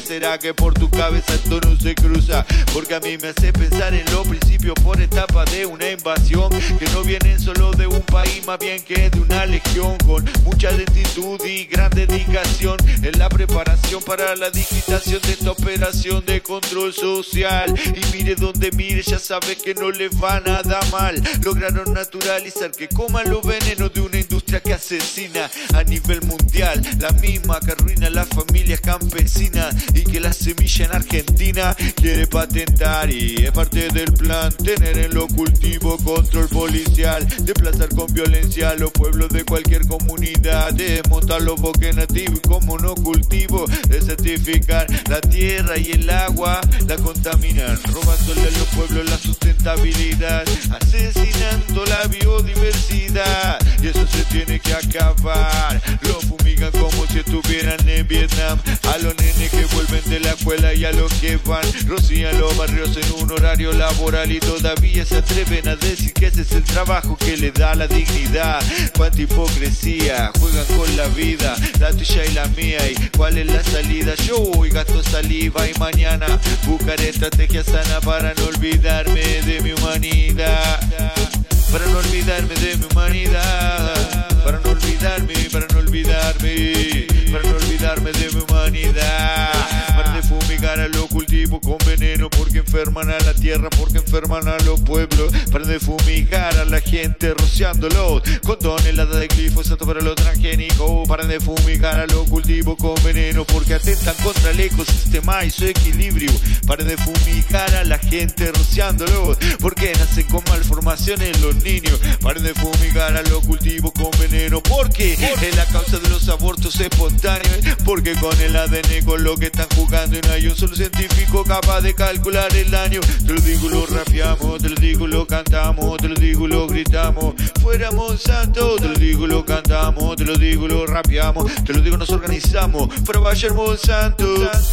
Speaker 18: será que por tu cabeza esto no se cruza? Porque a mí me hace pensar en los principios por etapa de una invasión, que no vienen solo de un país, más bien que de una legión, con mucha lentitud y gran dedicación en la preparación para la digitación de esta operación de control social. Y mire donde mire, ya sabe que no les va nada mal. Lograron naturalizar que coman los venenos de una industria que asesina a nivel mundial, la misma que arruina a las familias campesinas y que la semilla en Argentina quiere patentar. Y es parte del plan tener en los cultivos control policial, desplazar con violencia a los pueblos de cualquier comunidad, desmontar los bosques nativos y como no cultivo, desertificar la tierra y el agua, la contaminan, robándole a los pueblos la sustentabilidad, asesinando la biodiversidad, y eso se tiene que acabar. Lo fumigan como si estuvieran en Vietnam, a los nenes que vuelven de la escuela y a los que van, rocían los barrios en un horario laboral y todavía se atreven a decir que ese es el trabajo que le da la dignidad. Cuánta hipocresía, juegan con la vida, la tuya y la mía, y cuál es la salida. Yo hoy gasto saliva y mañana buscaré estrategias sanas para no olvidarme de mi humanidad, para no olvidarme de mi humanidad, para no olvidarme, para no olvidarme, para no olvidarme de mi humanidad, para de fumigar a los cultivos con veneno porque enferman a la tierra, porque enferman a los pueblos, para de fumigar a la gente rociándolos con toneladas de glifosato para lo transgénico, para de fumigar a los cultivos con veneno porque atentan contra el ecosistema y su equilibrio, para de fumigar a la gente rociándolos porque nacen con malformaciones los niños, para de fumigar a los cultivos con veneno porque es la causa de los abortos espontáneos, porque con el A D N con lo que están jugando y no hay un solo científico capaz de calcular el daño. Te lo digo, lo rapeamos, te lo digo, lo cantamos, te lo digo, lo gritamos, fuera Monsanto, te lo digo, lo cantamos, te lo digo, lo rapeamos, te lo digo, nos organizamos, fuera Bayer Monsanto.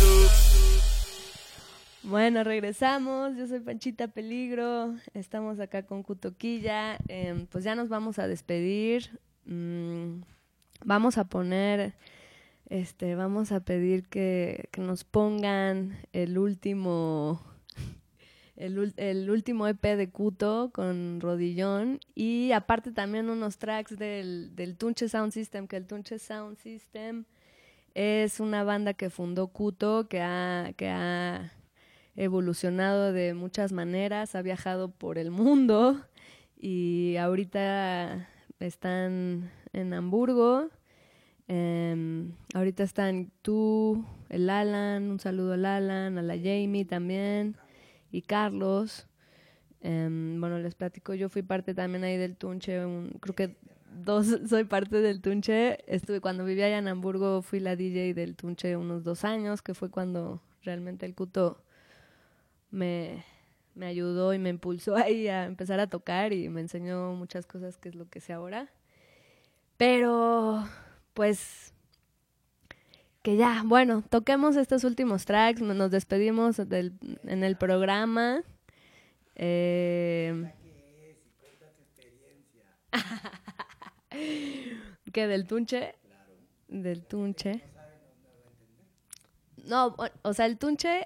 Speaker 6: Bueno, regresamos, yo soy Panchita Peligro, estamos acá con Cutoquilla, eh, pues ya nos vamos a despedir, mm, vamos a poner, este, vamos a pedir que, que nos pongan el último, el, el último E P de Cuto con Rodillón y aparte también unos tracks del, del Tunche Sound System, que el Tunche Sound System es una banda que fundó Cuto, que ha... que ha evolucionado de muchas maneras, ha viajado por el mundo y ahorita están en Hamburgo, eh, ahorita están tú, el Alan, un saludo al Alan, a la Jamie también y Carlos. Eh, bueno, les platico, yo fui parte también ahí del Tunche, un, creo que dos soy parte del Tunche, estuve cuando vivía allá en Hamburgo, fui la D J del Tunche unos dos años, que fue cuando realmente el Cuto Me, me ayudó y me impulsó ahí a empezar a tocar y me enseñó muchas cosas que es lo que sé ahora. Pero, pues, que ya, bueno, toquemos estos últimos tracks, nos despedimos del, en el programa. Eh, ¿Qué, del Tunche?
Speaker 7: Claro.
Speaker 6: Del Tunche. No, o sea, el Tunche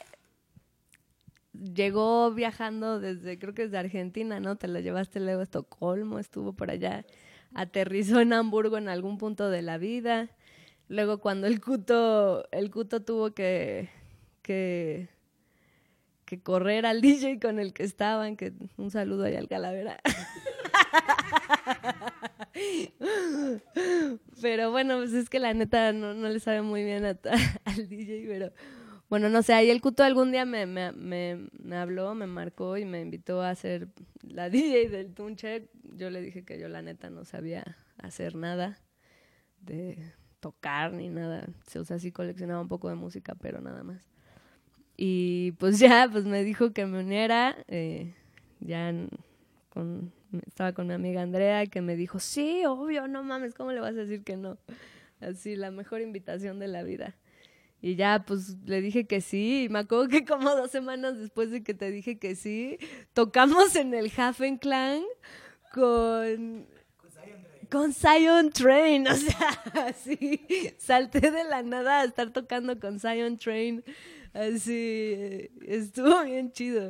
Speaker 6: llegó viajando desde, creo que desde Argentina, ¿no? Te lo llevaste luego a Estocolmo, estuvo por allá, aterrizó en Hamburgo en algún punto de la vida. Luego cuando el Cuto, el Cuto tuvo que, que, que correr al D J con el que estaban, que un saludo ahí al Calavera. Pero bueno, pues es que la neta no, no le sabe muy bien a, a, al D J, pero bueno, no sé, ahí el Cuto algún día me, me, me, me habló, me marcó y me invitó a hacer la D J del Tunche. Yo le dije que yo la neta no sabía hacer nada de tocar ni nada, o sea, sí coleccionaba un poco de música, pero nada más. Y pues ya, pues me dijo que me uniera, eh, ya con, estaba con mi amiga Andrea, que me dijo, sí, obvio, no mames, ¿cómo le vas a decir que no? Así, la mejor invitación de la vida. Y ya, pues, le dije que sí, y me acuerdo que como dos semanas después de que te dije que sí, tocamos en el Hafenklang con... con Zion Train, o sea, así, salté de la nada a estar tocando con Zion Train, así, estuvo bien chido.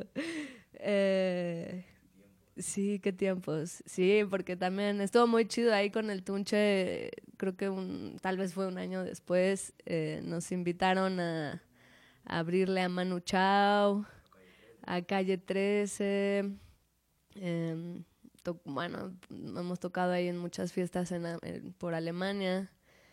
Speaker 6: Eh, sí, qué tiempos, sí, porque también estuvo muy chido ahí con el Tunche, creo que un, tal vez fue un año después, eh, nos invitaron a, a abrirle a Manu Chao, a Calle trece, eh, to, bueno, hemos tocado ahí en muchas fiestas en, en, por Alemania,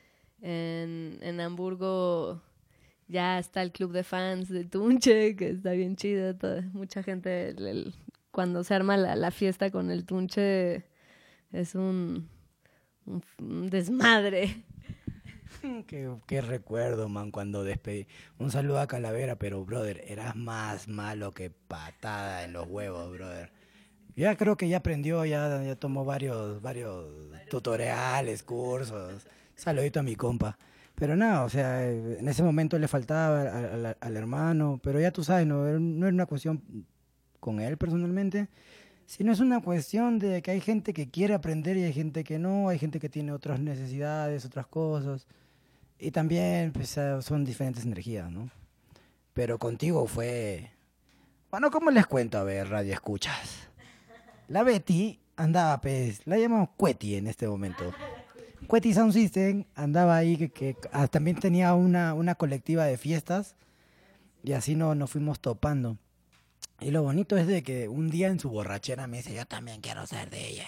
Speaker 6: en, en Hamburgo ya está el club de fans de Tunche, que está bien chido, toda, mucha gente, el, el, cuando se arma la, la fiesta con el Tunche es un, un, un desmadre.
Speaker 7: Qué, qué recuerdo, man, cuando despedí. Un saludo a Calavera, pero, brother, eras más malo que patada en los huevos, brother. Ya creo que ya aprendió, ya, ya tomó varios, varios tutoriales, cursos. Saludito a mi compa. Pero no, o sea, en ese momento le faltaba al, al, al hermano, pero ya tú sabes, no, no es una cuestión con él personalmente, sino es una cuestión de que hay gente que quiere aprender y hay gente que no, hay gente que tiene otras necesidades, otras cosas. Y también pues, son diferentes energías, ¿no? Pero contigo fue... Bueno, ¿cómo les cuento? A ver, radio escuchas. La Betty andaba, pues, la llamamos Cueti en este momento. Cueti Sound System andaba ahí, que, que ah, también tenía una, una colectiva de fiestas y así no, nos fuimos topando. Y lo bonito es de que un día en su borrachera me dice, yo también quiero ser D J.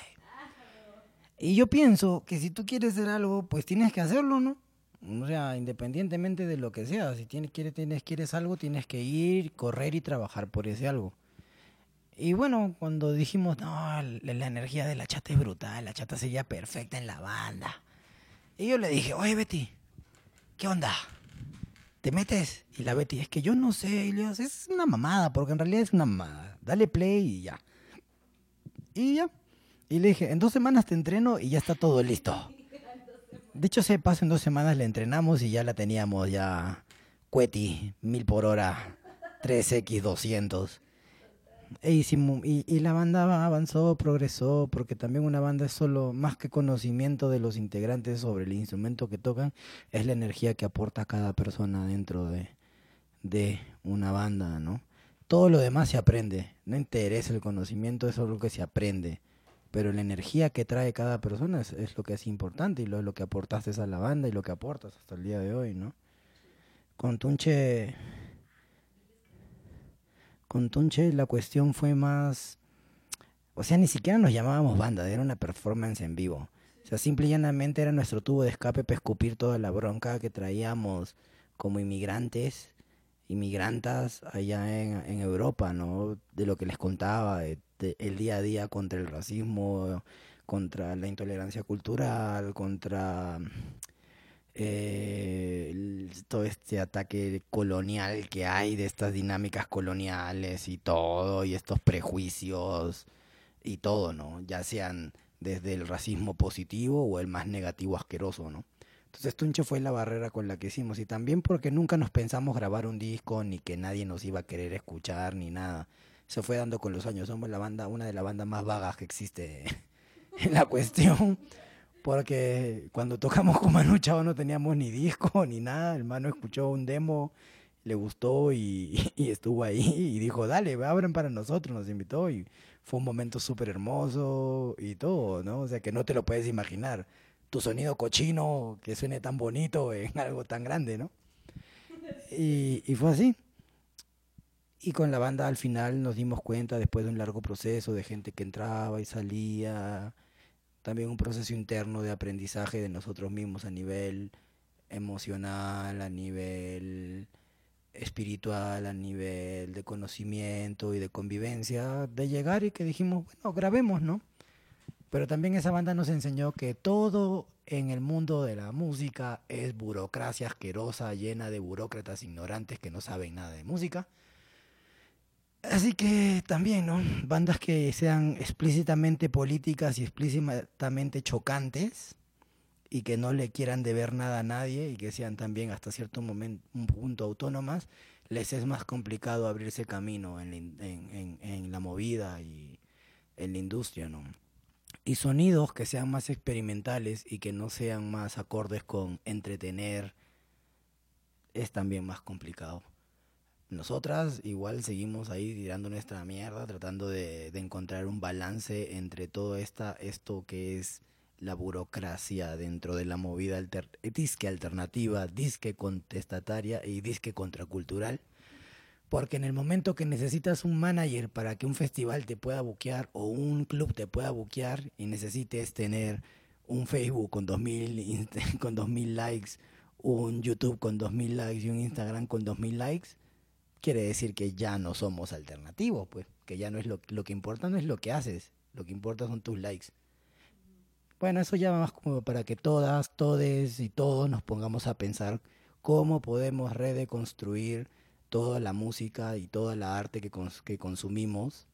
Speaker 7: Y yo pienso que si tú quieres hacer algo, pues tienes que hacerlo, ¿no? O sea, independientemente de lo que sea, si tienes, quieres, tienes, quieres algo, tienes que ir, correr y trabajar por ese algo. Y bueno, cuando dijimos, no, la, la energía de la chata es brutal, la chata sería perfecta en la banda. Y yo le dije, oye Betty, ¿qué onda? ¿Te metes? Y la Betty, es que yo no sé. Y le digo, es una mamada, porque en realidad es una mamada. Dale play y ya. Y ya. Y le dije, en dos semanas te entreno y ya está todo listo. Dicho sea de paso, en dos semanas le entrenamos y ya la teníamos ya Cueti, mil por hora, tres equis doscientos. E hicimos, y, y la banda avanzó, progresó, porque también una banda es solo más que conocimiento de los integrantes sobre el instrumento que tocan, es la energía que aporta cada persona dentro de, de una banda, ¿no? Todo lo demás se aprende, no interesa el conocimiento, eso es lo que se aprende, pero la energía que trae cada persona es, es lo que es importante y lo, lo que aportaste a la banda y lo que aportas hasta el día de hoy, ¿no? Con Tunche... Con Tunche la cuestión fue más... O sea, ni siquiera nos llamábamos banda, era una performance en vivo. O sea, simple y llanamente era nuestro tubo de escape para escupir toda la bronca que traíamos como inmigrantes, inmigrantas allá en, en Europa, ¿no? De lo que les contaba, de, de el día a día contra el racismo, contra la intolerancia cultural, contra... Eh, el, todo este ataque colonial que hay de estas dinámicas coloniales y todo, y estos prejuicios y todo, ¿no? Ya sean desde el racismo positivo o el más negativo asqueroso, ¿no? Entonces Tunche fue la barrera con la que hicimos, y también porque nunca nos pensamos grabar un disco, ni que nadie nos iba a querer escuchar, ni nada. Se fue dando con los años, somos la banda, una de las bandas más vagas que existe en la cuestión. Porque cuando tocamos con Manu Chao no teníamos ni disco ni nada. El Manu escuchó un demo, le gustó y, y estuvo ahí y dijo, dale, abran para nosotros, nos invitó y fue un momento súper hermoso y todo, ¿no? O sea, que no te lo puedes imaginar. Tu sonido cochino, que suene tan bonito en algo tan grande, ¿no? Y, y fue así. Y con la banda al final nos dimos cuenta, después de un largo proceso de gente que entraba y salía... También un proceso interno de aprendizaje de nosotros mismos a nivel emocional, a nivel espiritual, a nivel de conocimiento y de convivencia, de llegar y que dijimos, bueno, grabemos, ¿no? Pero también esa banda nos enseñó que todo en el mundo de la música es burocracia asquerosa, llena de burócratas ignorantes que no saben nada de música. Así que también, ¿no? Bandas que sean explícitamente políticas y explícitamente chocantes y que no le quieran deber nada a nadie y que sean también hasta cierto momento, un punto autónomas, les es más complicado abrirse camino en, en, en, en la movida y en la industria, ¿no? y sonidos que sean más experimentales y que no sean más acordes con entretener es también más complicado. Nosotras igual seguimos ahí tirando nuestra mierda, tratando de, de encontrar un balance entre todo esta, esto que es la burocracia dentro de la movida alter, disque alternativa, disque contestataria y disque contracultural. Porque en el momento que necesitas un manager para que un festival te pueda buquear o un club te pueda buquear y necesites tener un Facebook con dos mil con dos mil likes, un YouTube con dos mil likes y un Instagram con dos mil likes, quiere decir que ya no somos alternativos, pues, que ya no es lo, lo que importa no es lo que haces, lo que importa son tus likes. Bueno, eso ya va más como para que todas, todes y todos nos pongamos a pensar cómo podemos redeconstruir toda la música y toda la arte que, cons- que consumimos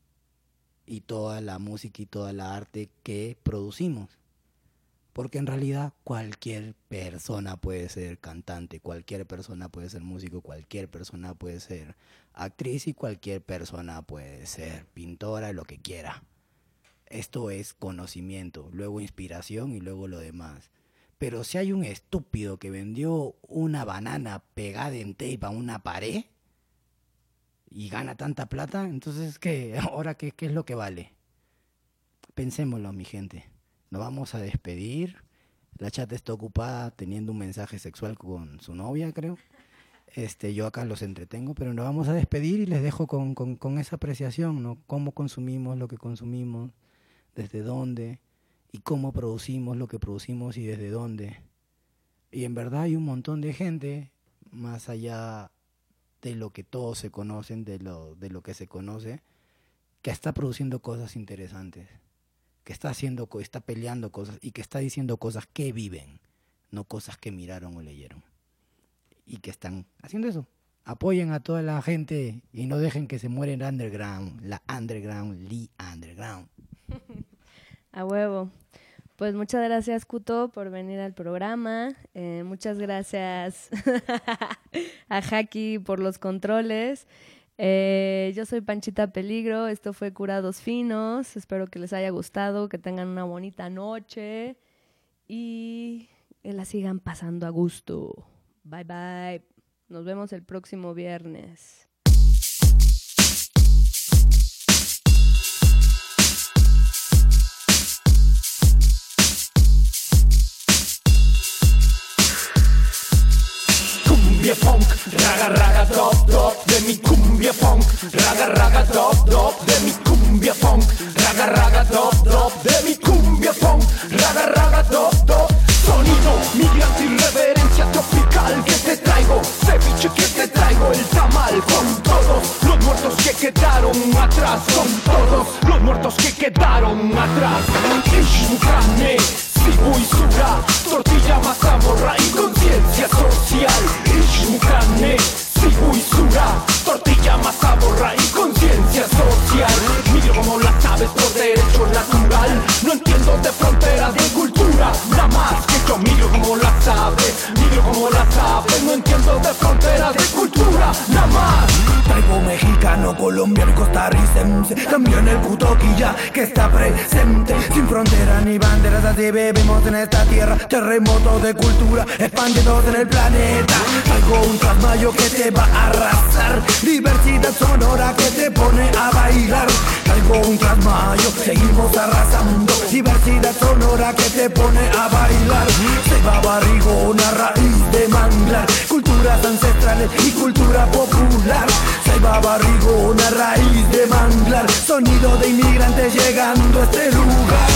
Speaker 7: y toda la música y toda la arte que producimos. Porque en realidad cualquier persona puede ser cantante, cualquier persona puede ser músico, cualquier persona puede ser actriz y cualquier persona puede ser pintora, lo que quiera. Esto es conocimiento, luego inspiración y luego lo demás. Pero si hay un estúpido que vendió una banana pegada en tape a una pared y gana tanta plata, entonces ¿qué? ¿Ahora qué, qué es lo que vale? Pensémoslo, mi gente. Nos vamos a despedir. La chat está ocupada teniendo un mensaje sexual con su novia, creo. Este, yo acá los entretengo, pero nos vamos a despedir y les dejo con, con, con esa apreciación, ¿no? Cómo consumimos lo que consumimos, desde dónde, y cómo producimos lo que producimos y desde dónde. Y en verdad hay un montón de gente, más allá de lo que todos se conocen, de lo, de lo que se conoce, que está produciendo cosas interesantes, que está haciendo, está peleando cosas y que está diciendo cosas que viven, no cosas que miraron o leyeron. Y que están haciendo eso. Apoyen a toda la gente y no dejen que se muera el underground, la underground, Lee Underground.
Speaker 6: A huevo. Pues muchas gracias, Kuto, por venir al programa. Eh, muchas gracias a Jackie por los controles. Eh, yo soy Panchita Peligro, esto fue Curados Finos, espero que les haya gustado, que tengan una bonita noche y que la sigan pasando a gusto. Bye bye, nos vemos el próximo viernes.
Speaker 19: Cumbia funk, raga raga drop drop de mi cumbia funk, raga raga drop drop de mi cumbia funk, raga raga drop drop de mi cumbia funk, raga raga drop drop. Sonido migrante y reverencia tropical que te traigo, ceviche que te traigo, el tamal con todos los muertos que quedaron atrás, con todos los muertos que quedaron atrás. Ishmukane, Sibu y Sura, tortilla, mazamorra y conciencia social. Ishmukane, Sibu y Sura, tortilla, mazamorra y conciencia social. Miro como las aves por derecho natural, no entiendo de frontera de cultura, nada más que yo miro como las aves, miro como las aves, no entiendo de frontera de cultura, nada más.
Speaker 13: Traigo mexicano, colombiano y costarricense, también el cutoquilla que está presente. Sin frontera ni banderas, así vivimos en esta tierra. Terremotos de cultura expandidos en el planeta. Traigo un trasmayo que te va a arrasar, diversidad sonora que te pone a bailar. Traigo un trasmayo, seguimos arrasando, diversidad sonora que te pone a bailar. Ceiba barrigona, raíz de manglar, culturas ancestrales y cultura popular. Ceiba barrigona, raíz de manglar, sonido de inmigrantes llegando a este lugar.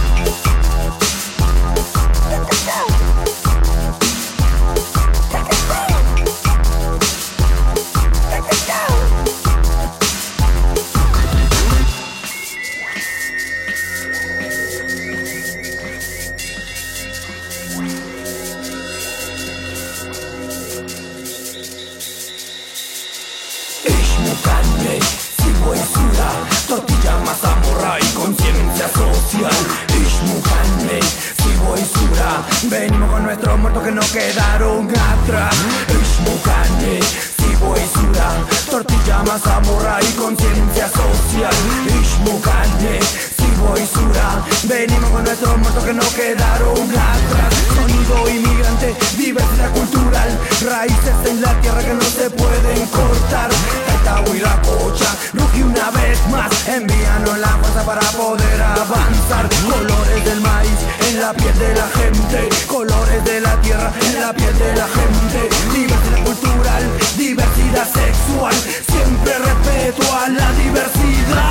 Speaker 13: Tortilla, mazamorra y conciencia social. Ishmukane, Sibo y Sura, venimos con nuestros muertos que no quedaron atrás. Ishmukane, Sibo y Sura, tortilla, mazamorra y conciencia social. Ishmukane, Sibo Sibo y Sura, venimos con nuestros muertos que no quedaron atrás. Sonido inmigrante, diversidad cultural, raíces en la tierra que no se pueden cortar. Taitau y la Cocha, ruge una vez más, envíanos la fuerza para poder avanzar. Colores del maíz en la piel de la gente, colores de la tierra en la piel de la gente. Diversidad cultural, diversidad sexual, siempre respeto a la diversidad.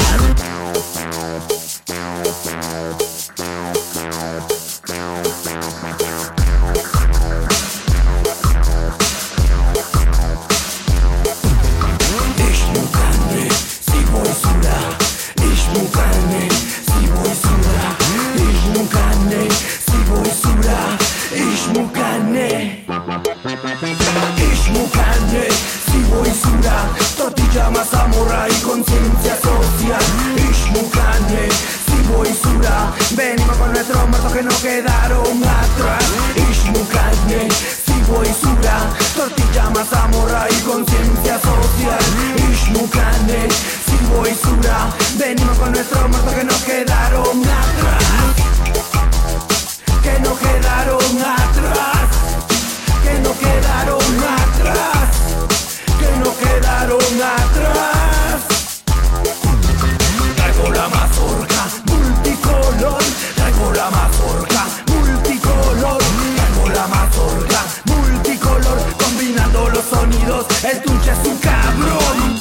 Speaker 13: Ishmukane, Sibo y Sura, tortilla más samurai, conciencia social. Ishmukane, Sibo y Sura, venimos con nuestros muertos que no quedaron atrás. Ishmukane, Sibo y Sura, tortilla más samurai, conciencia social. Ishmukane, Sibo y Sura, venimos con nuestros muertos que no quedaron atrás. Que no quedaron atrás. Que no quedaron atrás, que no quedaron atrás. Traigo la mazorca multicolor, traigo la mazorca multicolor, traigo la mazorca multicolor, combinando los sonidos, el tunche es un cabrón.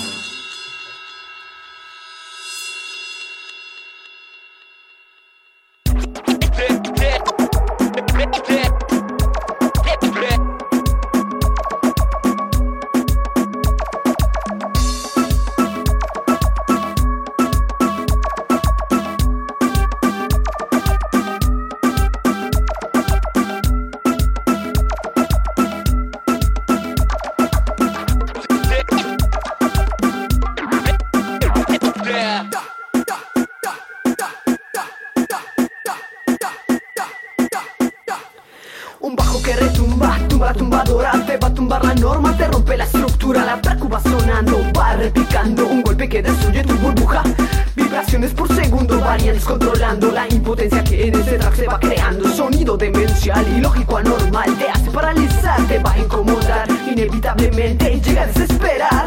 Speaker 20: Un bajo que retumba, tumba tumbadora, te va a tumbar la norma, te rompe la estructura, la percu va sonando, va replicando, un golpe que destruye tu burbuja. Vibraciones por segundo varían descontrolando la impotencia que en ese track se va creando. Sonido demencial, ilógico, anormal, te hace paralizar, te va a incomodar, inevitablemente llega a desesperar.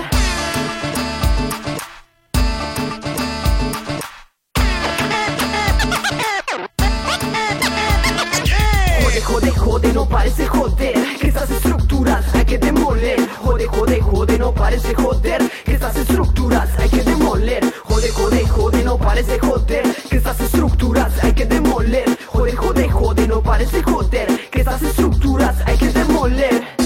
Speaker 20: Jode, jode, no parece joder, que estas estructuras hay que demoler. Jode, jode, jode, no parece joder, que estas estructuras hay que demoler. Jode, jode, jode, no parece joder, que estas estructuras hay que demoler. Jode, jode, jode, no parece joder, que estas estructuras hay que demoler.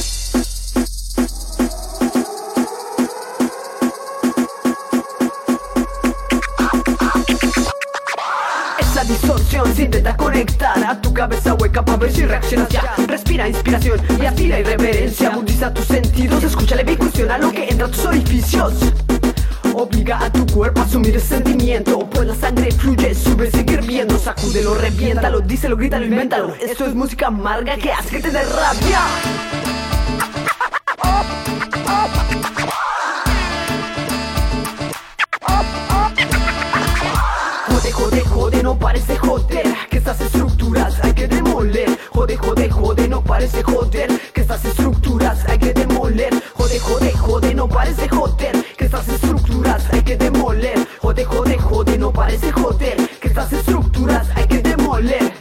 Speaker 20: Distorsión se intenta conectar a tu cabeza hueca para ver si reaccionas ya. Respira inspiración y aspira irreverencia. Agudiza tus sentidos, escúchale bien, cuestiona lo que entra a tus orificios. Obliga a tu cuerpo a asumir ese sentimiento, pues la sangre fluye, sube, sigue hirviendo. Sacúdelo, reviéntalo, díselo, grítalo, invéntalo. Esto es música amarga que hace que te dé rabia. Jode, jode, jode, no parece joder, que estas estructuras hay que demoler. Jode, jode, jode, no parece joder, que estas estructuras hay que demoler. Jode, jode, jode, no parece joder, que estas estructuras hay que demoler. Jode, jode, jode, no parece joder, que estas estructuras hay que demoler.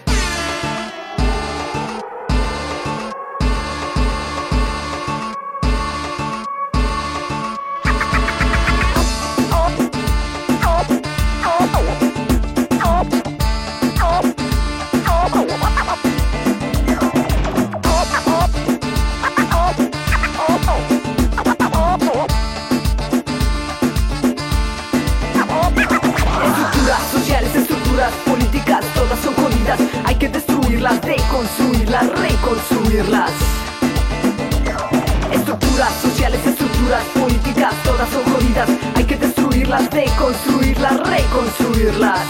Speaker 20: Políticas, todas son jodidas, hay que destruirlas, deconstruirlas, reconstruirlas. Estructuras sociales, estructuras políticas, todas son jodidas, hay que destruirlas, deconstruirlas, reconstruirlas.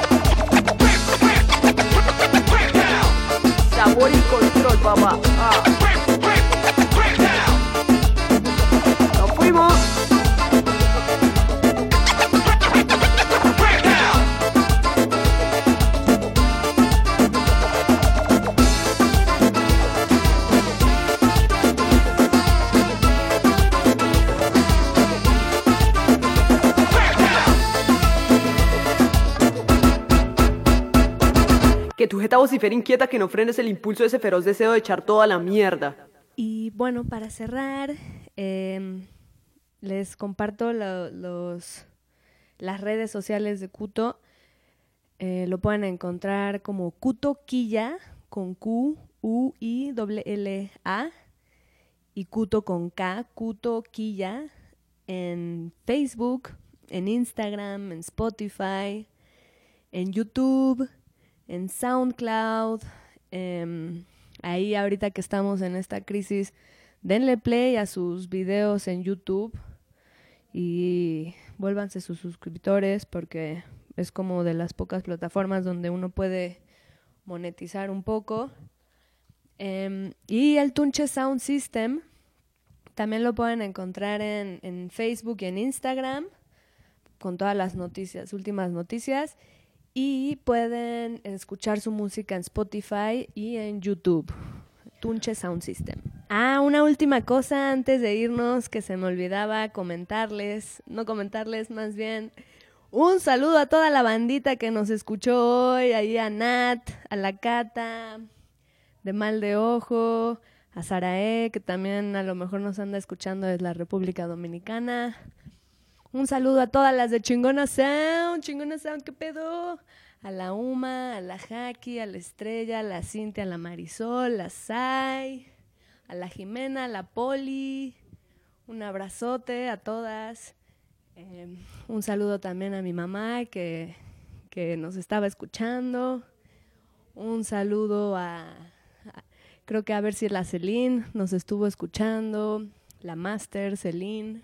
Speaker 20: Sabor y control, papá. Ah. Que tu jeta vocifera inquieta, que no frenes el impulso de ese feroz deseo de echar toda la mierda.
Speaker 6: Y bueno, para cerrar, eh, les comparto lo, los, las redes sociales de Kuto. Eh, lo pueden encontrar como Kuto Quilla, con Q, U, I, L, L, A, y Kuto con K, Kuto Quilla, en Facebook, en Instagram, en Spotify, en YouTube, en SoundCloud. Eh, ahí ahorita que estamos en esta crisis, denle play a sus videos en YouTube y vuélvanse sus suscriptores, porque es como de las pocas plataformas donde uno puede monetizar un poco. Eh, y el Tunche Sound System también lo pueden encontrar en, en Facebook y en Instagram con todas las noticias, últimas noticias, y pueden escuchar su música en Spotify y en YouTube. Tunche Sound System. Ah, una última cosa antes de irnos que se me olvidaba comentarles, no comentarles, más bien un saludo a toda la bandita que nos escuchó hoy, ahí a Nat, a la Cata, de Mal de Ojo, a Sarae, que también a lo mejor nos anda escuchando desde la República Dominicana. Un saludo a todas las de Chingona Sound, Chingona Sound, ¿qué pedo? A la Uma, a la Jackie, a la Estrella, a la Cintia, a la Marisol, a la Sai, a la Jimena, a la Poli. Un abrazote a todas. Eh, un saludo también a mi mamá que, que nos estaba escuchando. Un saludo a, a, creo que a ver si la Celine nos estuvo escuchando. La Master, Celine.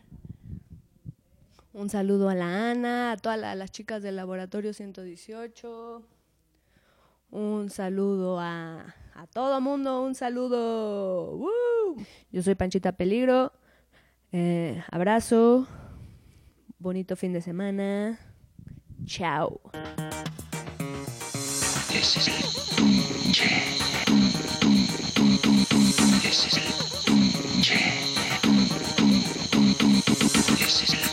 Speaker 6: Un saludo a la Ana, a todas la, las chicas del Laboratorio ciento dieciocho. Un saludo a, a todo mundo, un saludo. ¡Woo! Yo soy Panchita Peligro. Eh, abrazo. Bonito fin de semana. Chao.
Speaker 19: Ese es el Tunche. Ese es el Tunche. Ese es el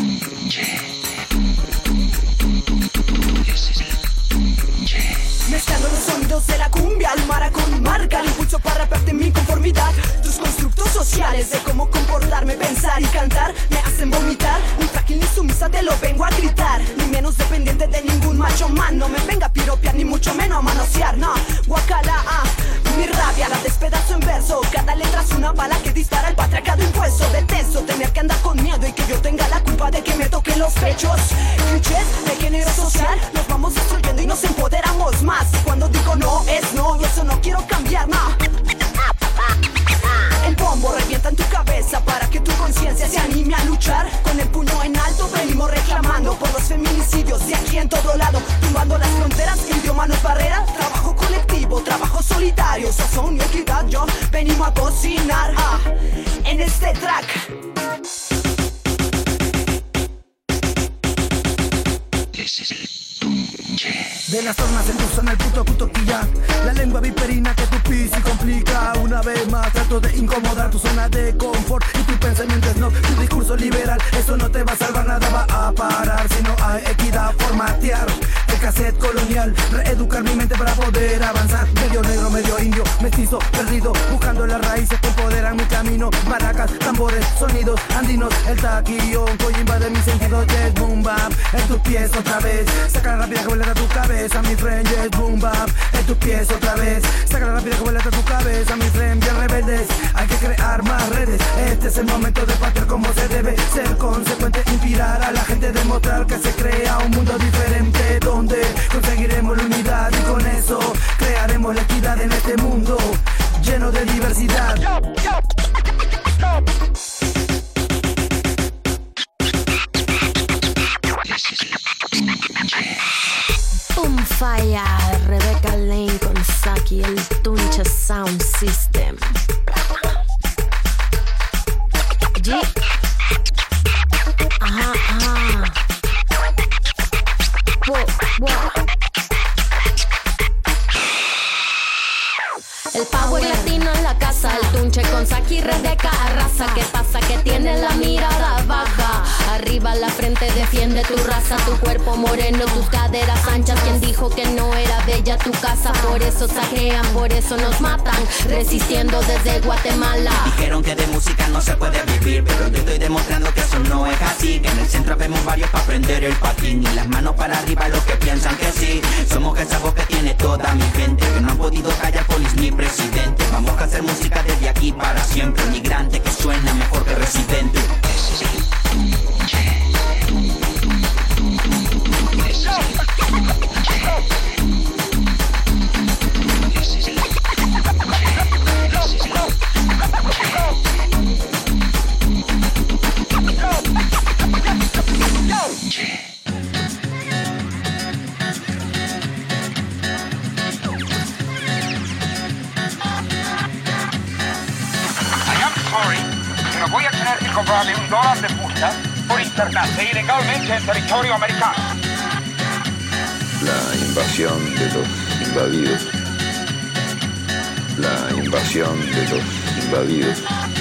Speaker 20: Mezclando los sonidos de la cumbia, Almara con marca, el impulso para rapearte mi conformidad. Tus constructos sociales de cómo comportarme, pensar y cantar me hacen vomitar. Un frágil ni sumisa te lo vengo a gritar, ni menos dependiente de ningún macho man. No me venga a piropear ni mucho menos a manosear, no. Guacala, ah, mi rabia la despedazo en verso. Cada letra es una bala que dispara el patriarcado impuesto. Detesto tener que andar con miedo y que yo tenga la culpa de que me toquen los pechos. Clichés de género social, nos vamos destruyendo y nos empoderamos más. Cuando digo no, es no, y eso no quiero cambiar, no. El bombo revienta en tu cabeza para que tu conciencia se anime a luchar. Con el puño en alto venimos reclamando por los feminicidios de aquí en todo lado. Tumbando las fronteras, el idioma no es barrera. Trabajo colectivo, trabajo solidario, sazón y equidad, yo venimos a cocinar, ah, en este track.
Speaker 19: Ese es el Tunche.
Speaker 13: De las formas en tu zona el puto cutoquilla. La lengua viperina que tu pis y complica. Una vez más trato de incomodar tu zona de confort y tu pensamiento es no. Tu discurso liberal, eso no te va a salvar, nada va a parar. Si no hay equidad, formatear el cassette colonial, reeducar mi mente para poder avanzar. Medio negro, medio indio, mestizo, perdido, buscando las raíces que empoderan mi camino. Maracas, tambores, sonidos andinos, el taquillón que invade mis sentidos. Yes, boom bap, en tus pies otra vez. Saca la rápida que vuela a tu cabeza, mi friend. Yes, boom bap, en tus pies otra vez. Saca la rápida que vuela a tu cabeza, mi friend. Bien rebeldes, hay que crear más redes. Este es el momento de partir como se debe. Ser consecuente, inspirar a la gente, demostrar que se crea un mundo diferente donde conseguiremos la unidad y con eso crearemos la equidad en este mundo lleno de diversidad.
Speaker 21: Boom Fire, Rebecca Lane con Saki, el Tunche Sound System. G. Ajá, ajá. Wow, wow. El power latino en la casa, el Tunche con Saki, Rebeca arrasa. ¿Qué pasa? Que tiene la mirada baja. Arriba arriba la frente, defiende tu raza, tu cuerpo moreno, tus caderas anchas. Quien dijo que no era bella tu casa, por eso saquean, por eso nos matan, resistiendo desde Guatemala.
Speaker 4: Dijeron que de música no se puede vivir, pero te estoy demostrando que eso no es así. Que en el centro vemos varios para aprender el patín y las manos para arriba los que piensan que sí. Somos esa voz que tiene toda mi gente, que no han podido callar polis ni presidente. Vamos a hacer música desde aquí para siempre, migrante que suena mejor que residente.
Speaker 22: Pero voy a tener que cobrarle un dólar de multa por internarse ilegalmente en territorio americano.
Speaker 2: La invasión de los invadidos. La invasión de los invadidos.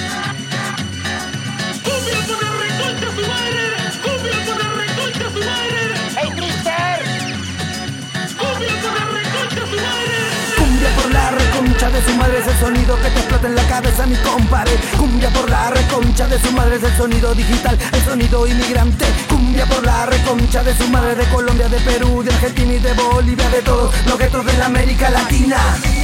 Speaker 5: ¡Cumbia por la reconcha su madre! ¡Cumbia por la reconcha su madre!
Speaker 22: ¡Hey, mister!
Speaker 5: ¡Cumbia por la reconcha su madre!
Speaker 20: Cumbia por la reconcha de su madre es el sonido que te explota en la cabeza, mi compadre. Cumbia por la reconcha de su madre es el sonido digital, el sonido inmigrante. Cumbia por la reconcha de su madre, de Colombia, de Perú, de Argentina y de Bolivia, de todos los guetos de la América Latina.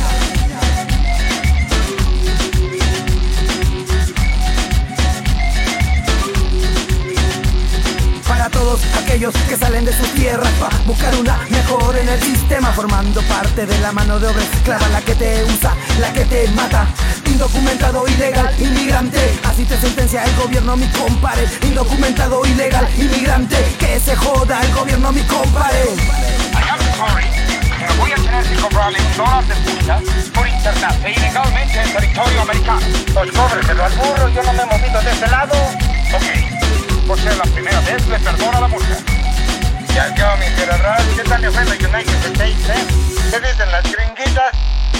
Speaker 20: Para todos aquellos que salen de sus tierras para buscar una mejor en el sistema, formando parte de la mano de obra esclava, la que te usa, la que te mata. Indocumentado, ilegal, inmigrante, así te sentencia el gobierno, mi compadre. Indocumentado, ilegal, inmigrante, que se joda el gobierno, mi compadre.
Speaker 22: I am sorry, pero voy a tener que cobrarle un dólar de multa por internarse ilegalmente en territorio americano. Pues cóbreselo al burro, yo no me he movido de ese lado. Ok, por ser la primera vez le perdona la multa. Ya yo, mi general, ¿qué tal me ofende United States, eh? ¿Qué dicen las gringuitas?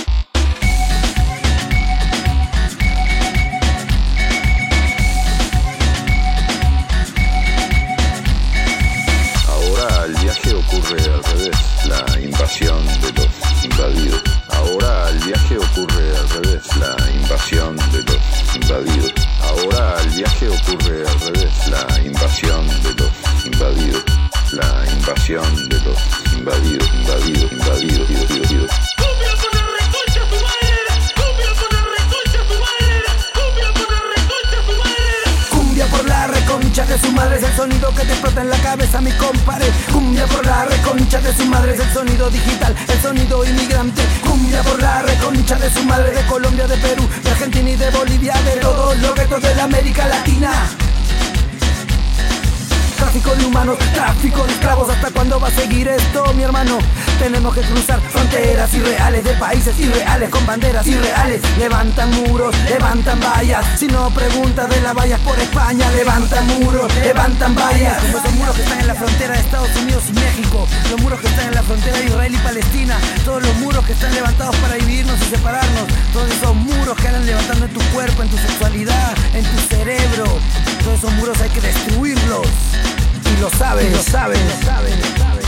Speaker 2: Ahora el viaje ocurre al revés, la invasión de los invadidos. Ahora el viaje ocurre al revés, la invasión de los invadidos. Ahora el viaje ocurre al revés, la invasión de los invadidos. La invasión de los invadidos, invadidos, invadidos, invadidos.
Speaker 5: ¡Cumbia por la reconcha su madre! ¡Cumbia por la reconcha su madre! ¡Cumbia por la reconcha su madre!
Speaker 20: Cumbia por la reconcha de su madre es el sonido que te explota en la cabeza, mi compadre. Cumbia por la reconcha de su madre es el sonido digital, el sonido inmigrante. Cumbia por la reconcha de su madre, de Colombia, de Perú, de Argentina y de Bolivia, de todos los guetos de la América Latina. Tráfico de humanos, tráfico de esclavos, ¿hasta cuándo va a seguir esto, mi hermano? Tenemos que cruzar fronteras irreales de países irreales con banderas irreales. Levantan muros, levantan vallas. Si no preguntas de las vallas por España, levantan muros, levantan vallas. Los muros que están en la frontera de Estados Unidos y México, los muros que están en la frontera de Israel y Palestina, todos los muros que están levantados para dividirnos y separarnos, todos esos muros que andan levantando en tu cuerpo, en tu sexualidad, en tu cerebro, todos esos muros hay que destruirlos. Y lo sabes, y lo sabes, lo sabes, lo sabes.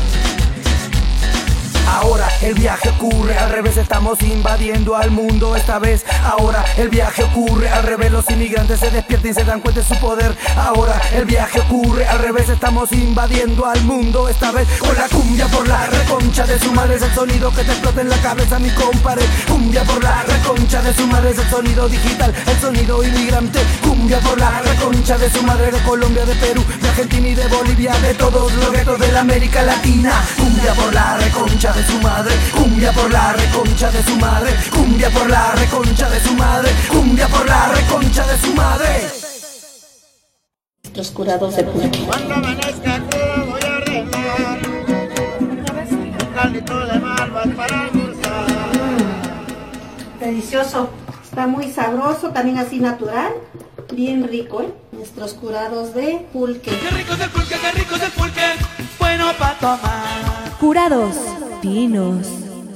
Speaker 20: Ahora el viaje ocurre al revés, estamos invadiendo al mundo esta vez. Ahora el viaje ocurre al revés, los inmigrantes se despiertan y se dan cuenta de su poder. Ahora el viaje ocurre al revés, estamos invadiendo al mundo esta vez. Con la cumbia por la reconcha de su madre es el sonido que te explota en la cabeza, mi compadre. Cumbia por la reconcha de su madre es el sonido digital, el sonido inmigrante. Cumbia por la reconcha de su madre, de Colombia, de Perú, de Argentina y de Bolivia, de todos los guetos de la América Latina. Cumbia por la reconcha de su madre, cumbia por la reconcha de su madre, cumbia por la reconcha de su madre, cumbia por la reconcha de su madre.
Speaker 3: Los curados de pulque.
Speaker 22: Cuando amanezca crudo voy a remar, un caldito de malvas para almorzar.
Speaker 3: Delicioso, está muy sabroso, también así natural, bien rico, ¿eh? Nuestros curados de pulque.
Speaker 5: ¡Qué rico es el pulque, qué rico es el pulque! Bueno para tomar.
Speaker 6: Curados Pinos.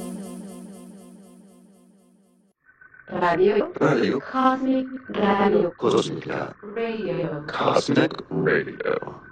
Speaker 1: Radio.
Speaker 23: Radio.
Speaker 1: Cosmic Radio.
Speaker 23: Cósmica.
Speaker 1: Radio.
Speaker 23: Cosmic Radio.